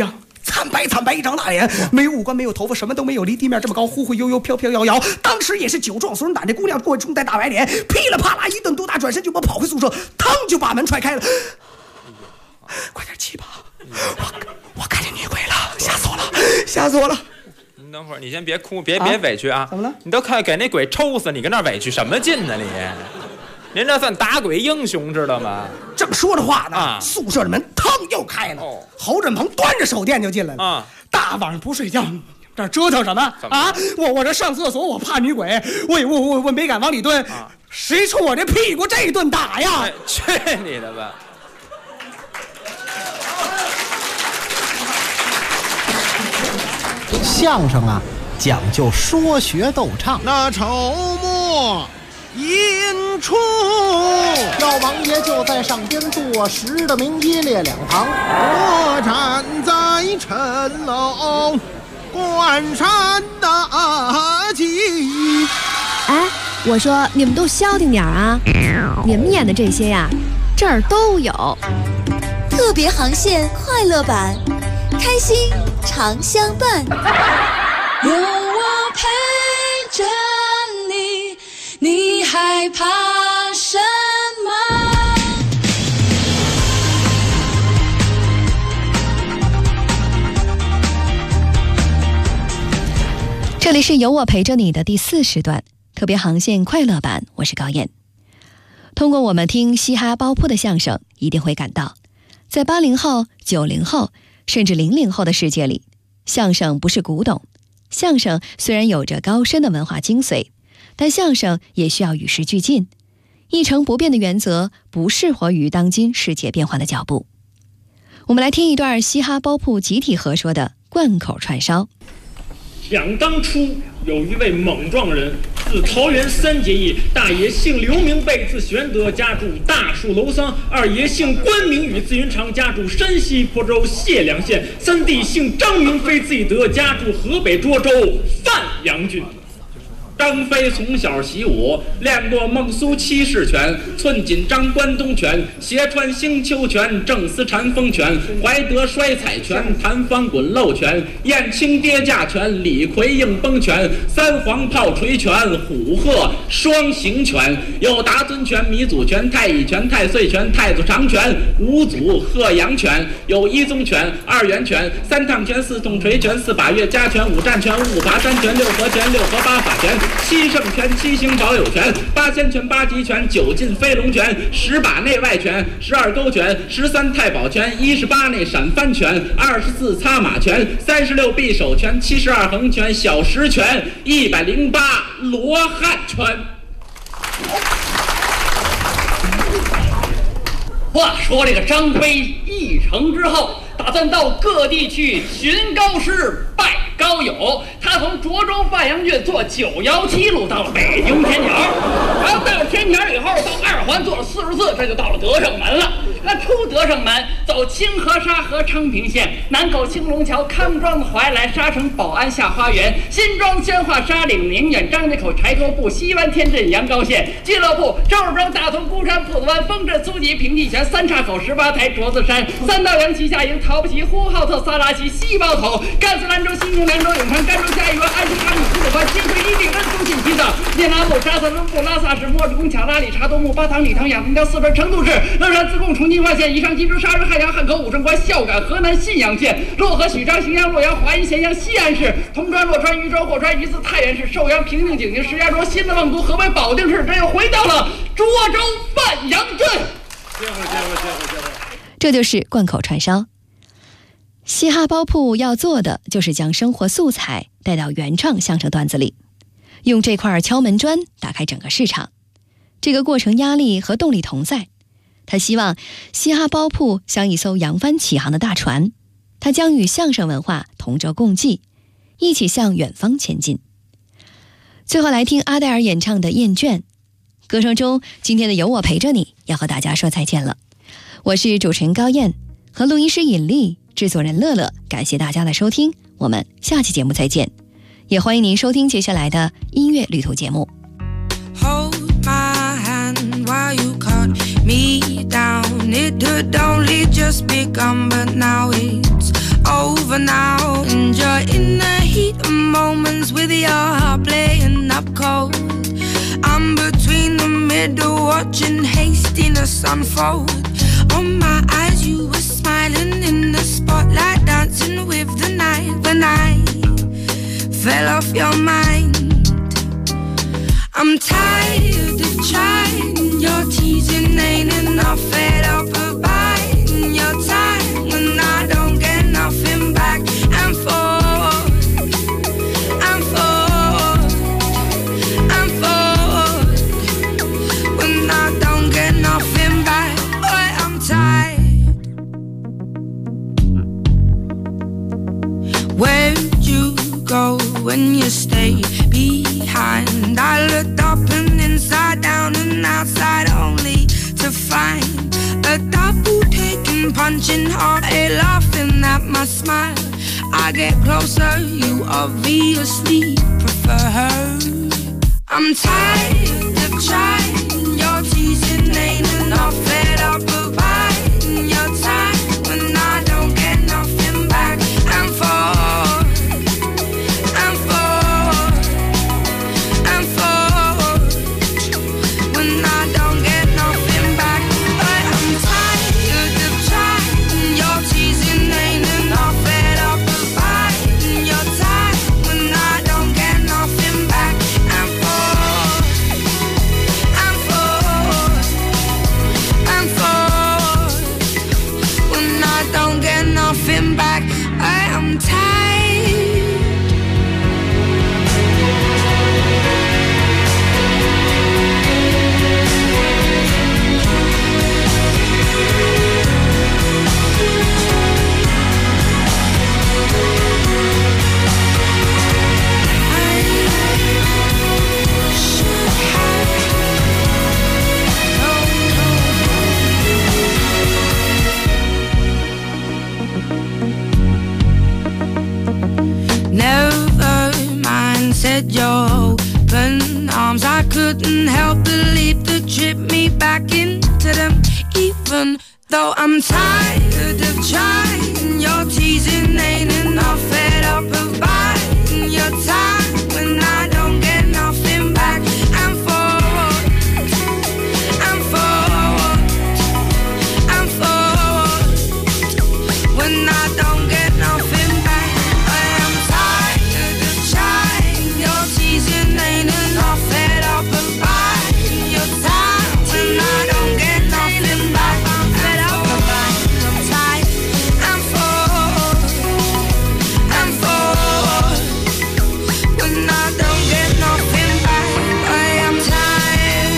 惨白一张大脸，没有五官，没有头发，什么都没有，离地面这么高，忽忽悠悠，飘飘摇摇。当时也是酒壮怂人胆，这姑娘过中带大白脸，噼里啪啦一顿毒打，转身就跑回宿舍，腾就把门踹开了。快点起吧，我看见女鬼了，吓死我了。
你等会儿，你先别哭，别委屈啊！
怎么了？
你都快给那鬼抽死，你跟那委屈什么劲呢？您这算打鬼英雄，知道吗？
正说着话呢，宿舍的门腾又开了，侯振鹏端着手电就进来了。大晚上不睡觉，这折腾什么啊？我这上厕所，我怕女鬼，我没敢往里蹲，谁冲我这屁股这一顿打呀？
去你的吧！
相声啊，讲究说学逗唱。
那筹末引出，
药王爷就在上边坐实的名一列两旁。
我站在城楼关山大吉。
哎，我说你们都消停点啊！你们演的这些呀，这儿都有。
特别航线快乐版，开心常相伴。
有我陪着你，你害怕什么？
这里是有我陪着你的第4时段，特别航线快乐版，我是高燕。通过我们听嘻哈包铺的相声，一定会感到，在80后、90后甚至00后的世界里，相声不是古董。相声虽然有着高深的文化精髓，但相声也需要与时俱进，一成不变的原则不适合于当今世界变化的脚步。我们来听一段嘻哈包铺集体合说的贯口串烧。
想当初有一位猛壮人，自桃园3结义，大爷姓刘明备，字玄德，家住大树楼桑；二爷姓关明宇，字云长，家住山西鄱州解良县；三弟姓张明飞，字翼德，家住河北涿州范阳郡。张飞从小习武，练过孟苏七式拳、寸锦张关东拳、斜穿星丘拳、正丝禅风拳、怀德摔彩拳、弹翻滚漏拳、燕青跌架拳、李逵硬崩拳、三皇炮锤拳、虎鹤双形拳，有达尊拳、弥祖拳、太乙拳、太岁拳、太祖长拳、五祖鹤阳拳，有一宗拳、二元拳、三趟拳、四筒锤拳、四把月加拳、五战拳、五罚三拳、六合拳、六合八法拳、七圣拳、七星保有拳、八仙拳、八极拳、九进飞龙拳、10把内外拳、12勾拳、13太保拳、18内闪翻拳、24擦马拳、36匕首拳、72横拳、小石拳、108罗汉拳。话说这个张飞一成之后，打算到各地去寻高师拜高友。他从涿州范阳郡坐917路到了北京天桥，然后到了天桥以后，到2环坐了44，这就到了德胜门了。那出德胜门，走清河沙河昌平县，南口青龙桥、康庄怀来、沙城宝安下花园、新庄宣化沙岭宁远张家口柴沟部、西湾天镇阳高县俱乐部、周日庄大同孤山铺子湾、丰镇苏集平地泉、三岔口18台镯子山、三道洋旗下营、陶不齐、呼和浩特、萨拉西、西包头、甘肃兰州、新竹兰州、永昌、甘州嘉峪、安徽阿里、普鲁番、金辉、伊定、恩苏信西藏、聂拉木、沙特、伦布、拉萨市、莫尔宫、巧拉里、查多木、巴塘、理塘、雅东江、四川成都市、乐山、自贡、重庆化县、宜昌、金州、沙市、汉阳、汉口、武胜关、孝感、河南信阳县、漯河、许昌、荥阳、洛阳、华阴、咸阳、西安市、铜川、洛川、禹州、霍川、榆次、太原市、寿阳、平定、景宁、石家庄、新的望族、河北保定市，这又回到了涿州范阳镇。
这就是贯口串烧。嘻哈包铺要做的就是将生活素材带到原创相声段子里，用这块敲门砖打开整个市场。这个过程压力和动力同在。他希望嘻哈包铺像一艘扬帆起航的大船，他将与相声文化同舟共济，一起向远方前进。最后来听阿黛尔演唱的《厌倦》。歌声中，今天的有我陪着你要和大家说再见了。我是主持人高燕，和录音师尹丽，制作人乐乐，感谢大家的收听，我们下期节目再见。也欢迎您收听接下来的音乐旅途节目。
Hold my hand while you cut me down. It had only just begun, but now it's over over now. Enjoying the heat of moments with your heart playing up cold. I'm between the middle, watching hastiness unfold. On my eyes, you were smiling in the spotlight, dancing with the night. When I fell off your mind, I'm tired of trying. Your teasing ain't enough, fed up of biding your time when I don't get nothing back. And forward, and forward, and forward, when I don't get nothing back. Boy, I'm tired. Where'd you go when you stayed behind? I looked up and inside down and outside only to find a double taking, punching hard, a laughing at my smile. I get closer, you obviously prefer her. I'm tired of trying, your teasing ain't enough, fed up of biding your time when I don't get nothing back. And forward, and forward, and forward, when I don't get nothing back. But I'm tired of trying, your teasing ain't enough, fed up of biding your time when I don't get nothing back. And forward, and forward, and forward, when I don't get nothing back. I am tired. Never mind, said your open arms. I couldn't help but leap to trip me back into them. Even though I'm tired of trying, your teasing ain't enough, fed up of biding your time when I don't get nothing back. And forward, and forward, and forward, when I don't get nothing back. I am tired of trying, your teasing ain't enough, fed up of biding your time when I don't get nothing back. I'm fed up of biding, I'm tired. And forward, and forward, when I don't get nothing back. I am tired.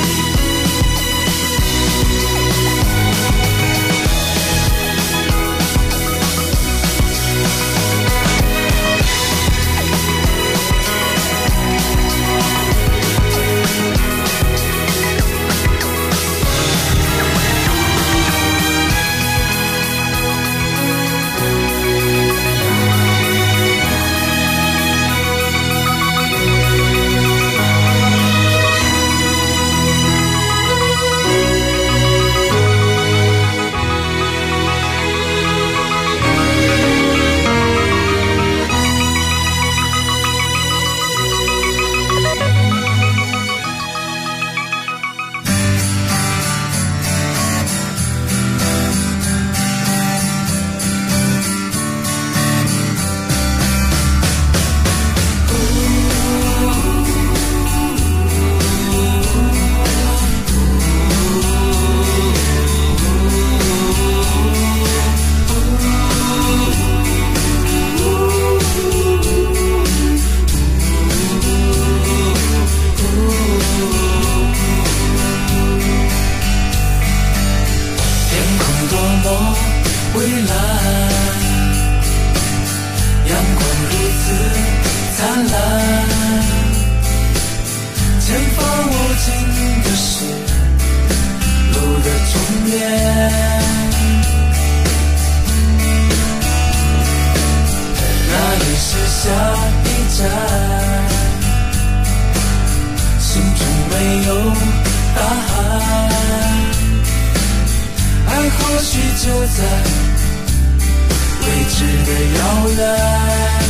知的遥远。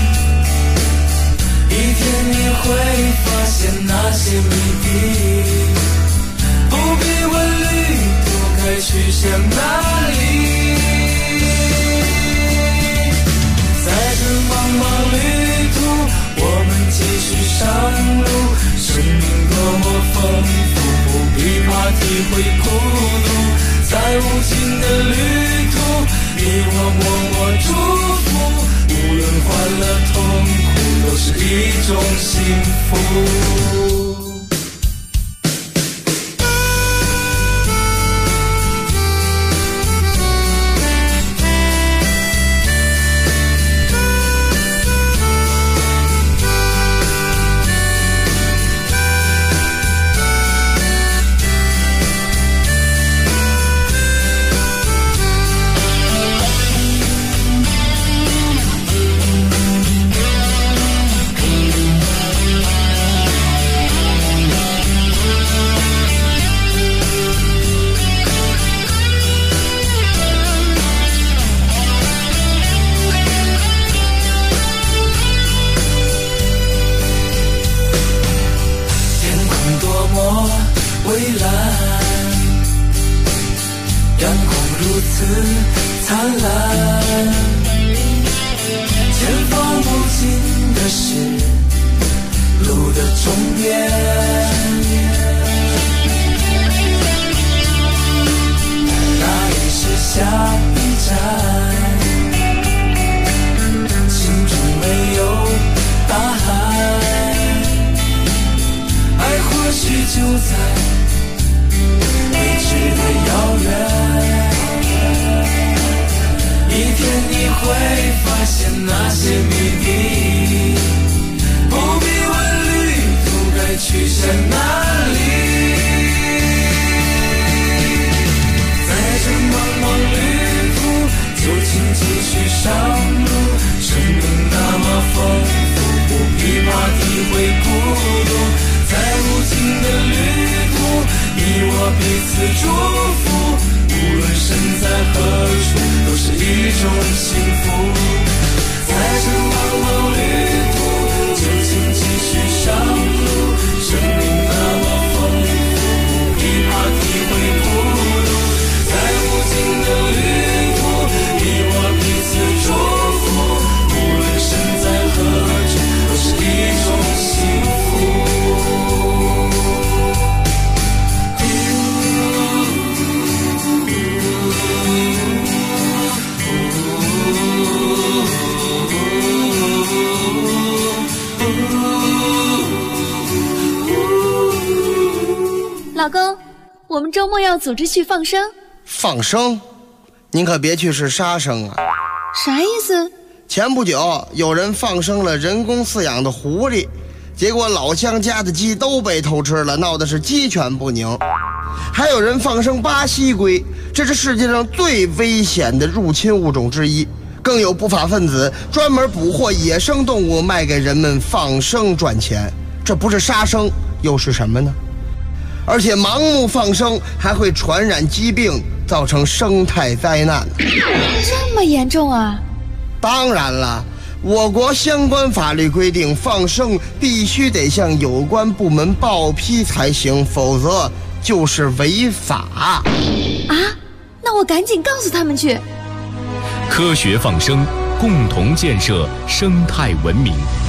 一天你会发现那些谜底，不必问旅途该去向哪里。在这茫茫旅途，我们继续上路。生命多么丰富，不必怕体会孤独。在无尽的旅途，你我默默祝福。无论欢乐痛苦，都是一种幸福。
老公，我们周末要组织去放生。
放生？您可别去是杀生啊！
啥意思？
前不久有人放生了人工饲养的狐狸，结果老乡家的鸡都被偷吃了，闹得是鸡犬不宁。还有人放生巴西龟，这是世界上最危险的入侵物种之一。更有不法分子专门捕获野生动物卖给人们放生赚钱，这不是杀生又是什么呢？而且盲目放生还会传染疾病，造成生态灾难。
这么严重啊？
当然了，我国相关法律规定，放生必须得向有关部门报批才行，否则就是违法。
啊？那我赶紧告诉他们去。
科学放生，共同建设生态文明。